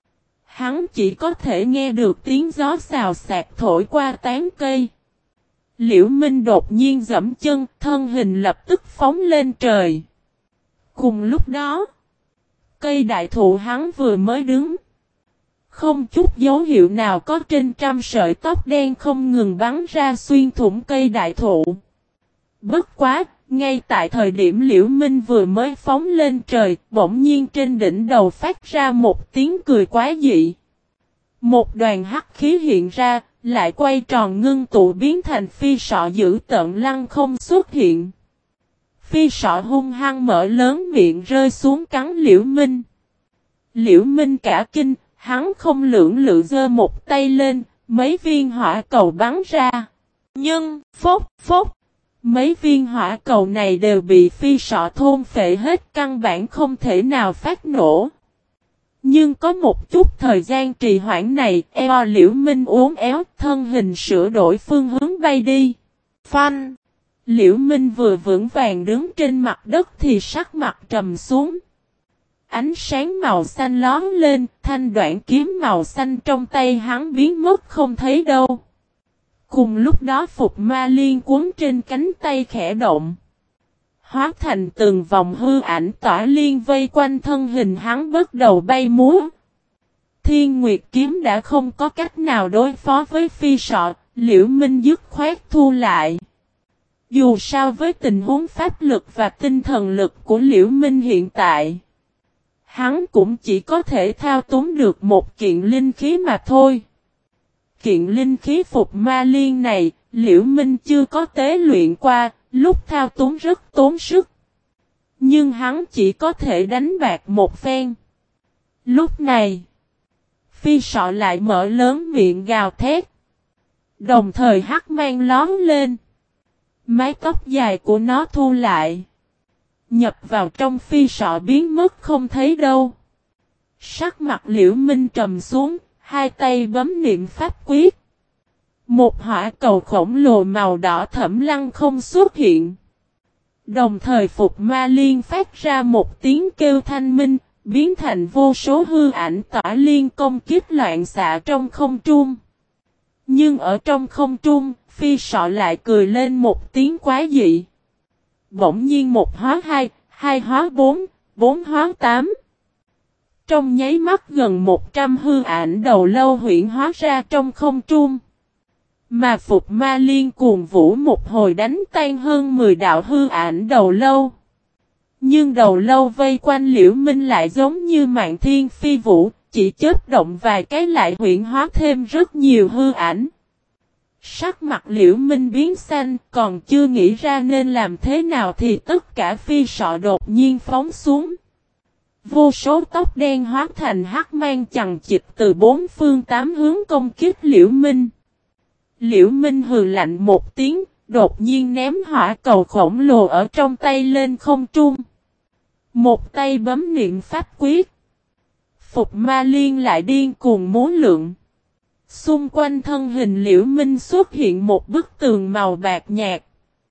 Hắn chỉ có thể nghe được tiếng gió xào xạc thổi qua tán cây. Liễu Minh đột nhiên giẫm chân, thân hình lập tức phóng lên trời. Cùng lúc đó, cây đại thụ hắn vừa mới đứng. Không chút dấu hiệu nào có trên trăm sợi tóc đen không ngừng bắn ra xuyên thủng cây đại thụ. Bất quá, ngay tại thời điểm Liễu Minh vừa mới phóng lên trời, bỗng nhiên trên đỉnh đầu phát ra một tiếng cười quái dị. Một đoàn hắc khí hiện ra, lại quay tròn ngưng tụ biến thành Phi Sọ dữ tợn lăng không xuất hiện. Phi Sọ hung hăng mở lớn miệng rơi xuống cắn Liễu Minh. Liễu Minh cả kinh, hắn không lưỡng lự giơ một tay lên, mấy viên hỏa cầu bắn ra. Nhưng, phốc phốc, mấy viên hỏa cầu này đều bị Phi Sọ thôn phệ hết, căn bản không thể nào phát nổ. Nhưng có một chút thời gian trì hoãn này, eo Liễu Minh uốn éo, thân hình sửa đổi phương hướng bay đi. Phanh! Liễu Minh vừa vững vàng đứng trên mặt đất thì sắc mặt trầm xuống. Ánh sáng màu xanh lóe lên, thanh đoạn kiếm màu xanh trong tay hắn biến mất không thấy đâu. Cùng lúc đó Phục Ma Liên cuốn trên cánh tay khẽ động. hóa thành từng vòng hư ảnh tỏa liên vây quanh thân hình hắn bắt đầu bay múa. Thiên Nguyệt kiếm đã không có cách nào đối phó với phi sọ, Liễu Minh dứt khoát thu lại. Dù sao với tình huống pháp lực và tinh thần lực của Liễu Minh hiện tại, hắn cũng chỉ có thể thao túng được một kiện linh khí mà thôi. Kiện linh khí phục ma liên này, Liễu Minh chưa có tế luyện qua, lúc thao túng rất tốn sức. Nhưng hắn chỉ có thể đánh bạc một phen. Lúc này, phi sọ lại mở lớn miệng gào thét. Đồng thời hắc mang lón lên. Mái tóc dài của nó thu lại. Nhập vào trong phi sọ biến mất không thấy đâu. Sắc mặt Liễu Minh trầm xuống, hai tay bấm niệm pháp quyết. Một hỏa cầu khổng lồ màu đỏ thẫm lăng không xuất hiện. Đồng thời phục ma liên phát ra một tiếng kêu thanh minh, biến thành vô số hư ảnh tỏa liên công kích loạn xạ trong không trung. Nhưng ở trong không trung, phi sọ lại cười lên một tiếng quái dị. Bỗng nhiên một hóa hai, hai hóa bốn, bốn hóa tám. Trong nháy mắt gần 100 hư ảnh đầu lâu huyễn hóa ra trong không trung. Mà phục ma liên cuồng vũ một hồi đánh tan hơn 10 đạo hư ảnh đầu lâu. Nhưng đầu lâu vây quanh Liễu Minh lại giống như mạn thiên phi vũ, chỉ chớp động vài cái lại huyễn hóa thêm rất nhiều hư ảnh. Sắc mặt Liễu Minh biến xanh, còn chưa nghĩ ra nên làm thế nào thì tất cả phi sọ đột nhiên phóng xuống. Vô số tóc đen hóa thành hắc mang chằng chịt từ bốn phương tám hướng công kích Liễu Minh. Liễu Minh hừ lạnh một tiếng, đột nhiên ném hỏa cầu khổng lồ ở trong tay lên không trung. Một tay bấm niệm pháp quyết. Phục ma liên lại điên cuồng múa lượng. Xung quanh thân hình Liễu Minh xuất hiện một bức tường màu bạc nhạt.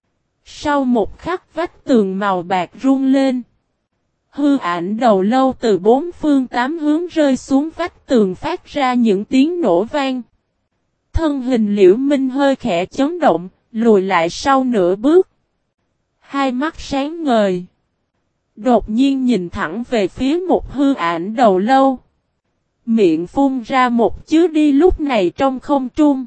Sau một khắc vách tường màu bạc rung lên. Hư ảnh đầu lâu từ bốn phương tám hướng rơi xuống vách tường phát ra những tiếng nổ vang. Thân hình Liễu Minh hơi khẽ chấn động, lùi lại sau nửa bước. Hai mắt sáng ngời. Đột nhiên nhìn thẳng về phía một hư ảnh đầu lâu. Miệng phun ra một chữ đi lúc này trong không trung.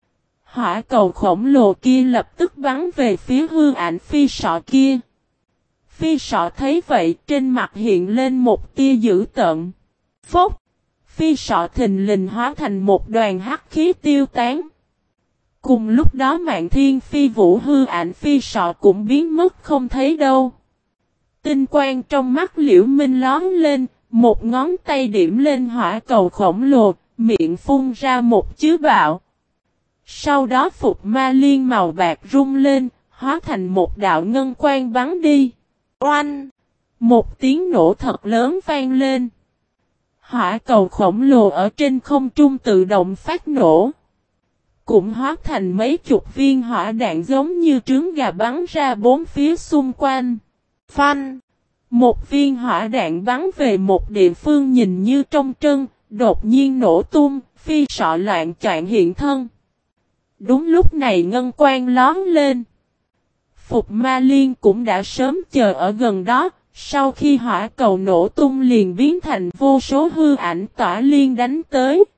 Hỏa cầu khổng lồ kia lập tức bắn về phía hư ảnh phi sọ kia. Phi sọ thấy vậy trên mặt hiện lên một tia dữ tợn. Phốc! Phi sọ thình lình hóa thành một đoàn hắc khí tiêu tán. Cùng lúc đó mạn thiên phi vũ hư ảnh phi sọ cũng biến mất không thấy đâu. Tinh quang trong mắt Liễu Minh lón lên, một ngón tay điểm lên hỏa cầu khổng lồ, miệng phun ra một chữ bạo. Sau đó phục ma liên màu bạc rung lên, hóa thành một đạo ngân quang bắn đi. Oanh! Một tiếng nổ thật lớn vang lên. Hỏa cầu khổng lồ ở trên không trung tự động phát nổ. Cũng hóa thành mấy chục viên hỏa đạn giống như trứng gà bắn ra bốn phía xung quanh. Phanh! Một viên hỏa đạn bắn về một địa phương nhìn như trong trơn, đột nhiên nổ tung, phi sọ loạn choạng hiện thân. Đúng lúc này ngân quang lón lên. Phục ma liên cũng đã sớm chờ ở gần đó, sau khi hỏa cầu nổ tung liền biến thành vô số hư ảnh tỏa liên đánh tới.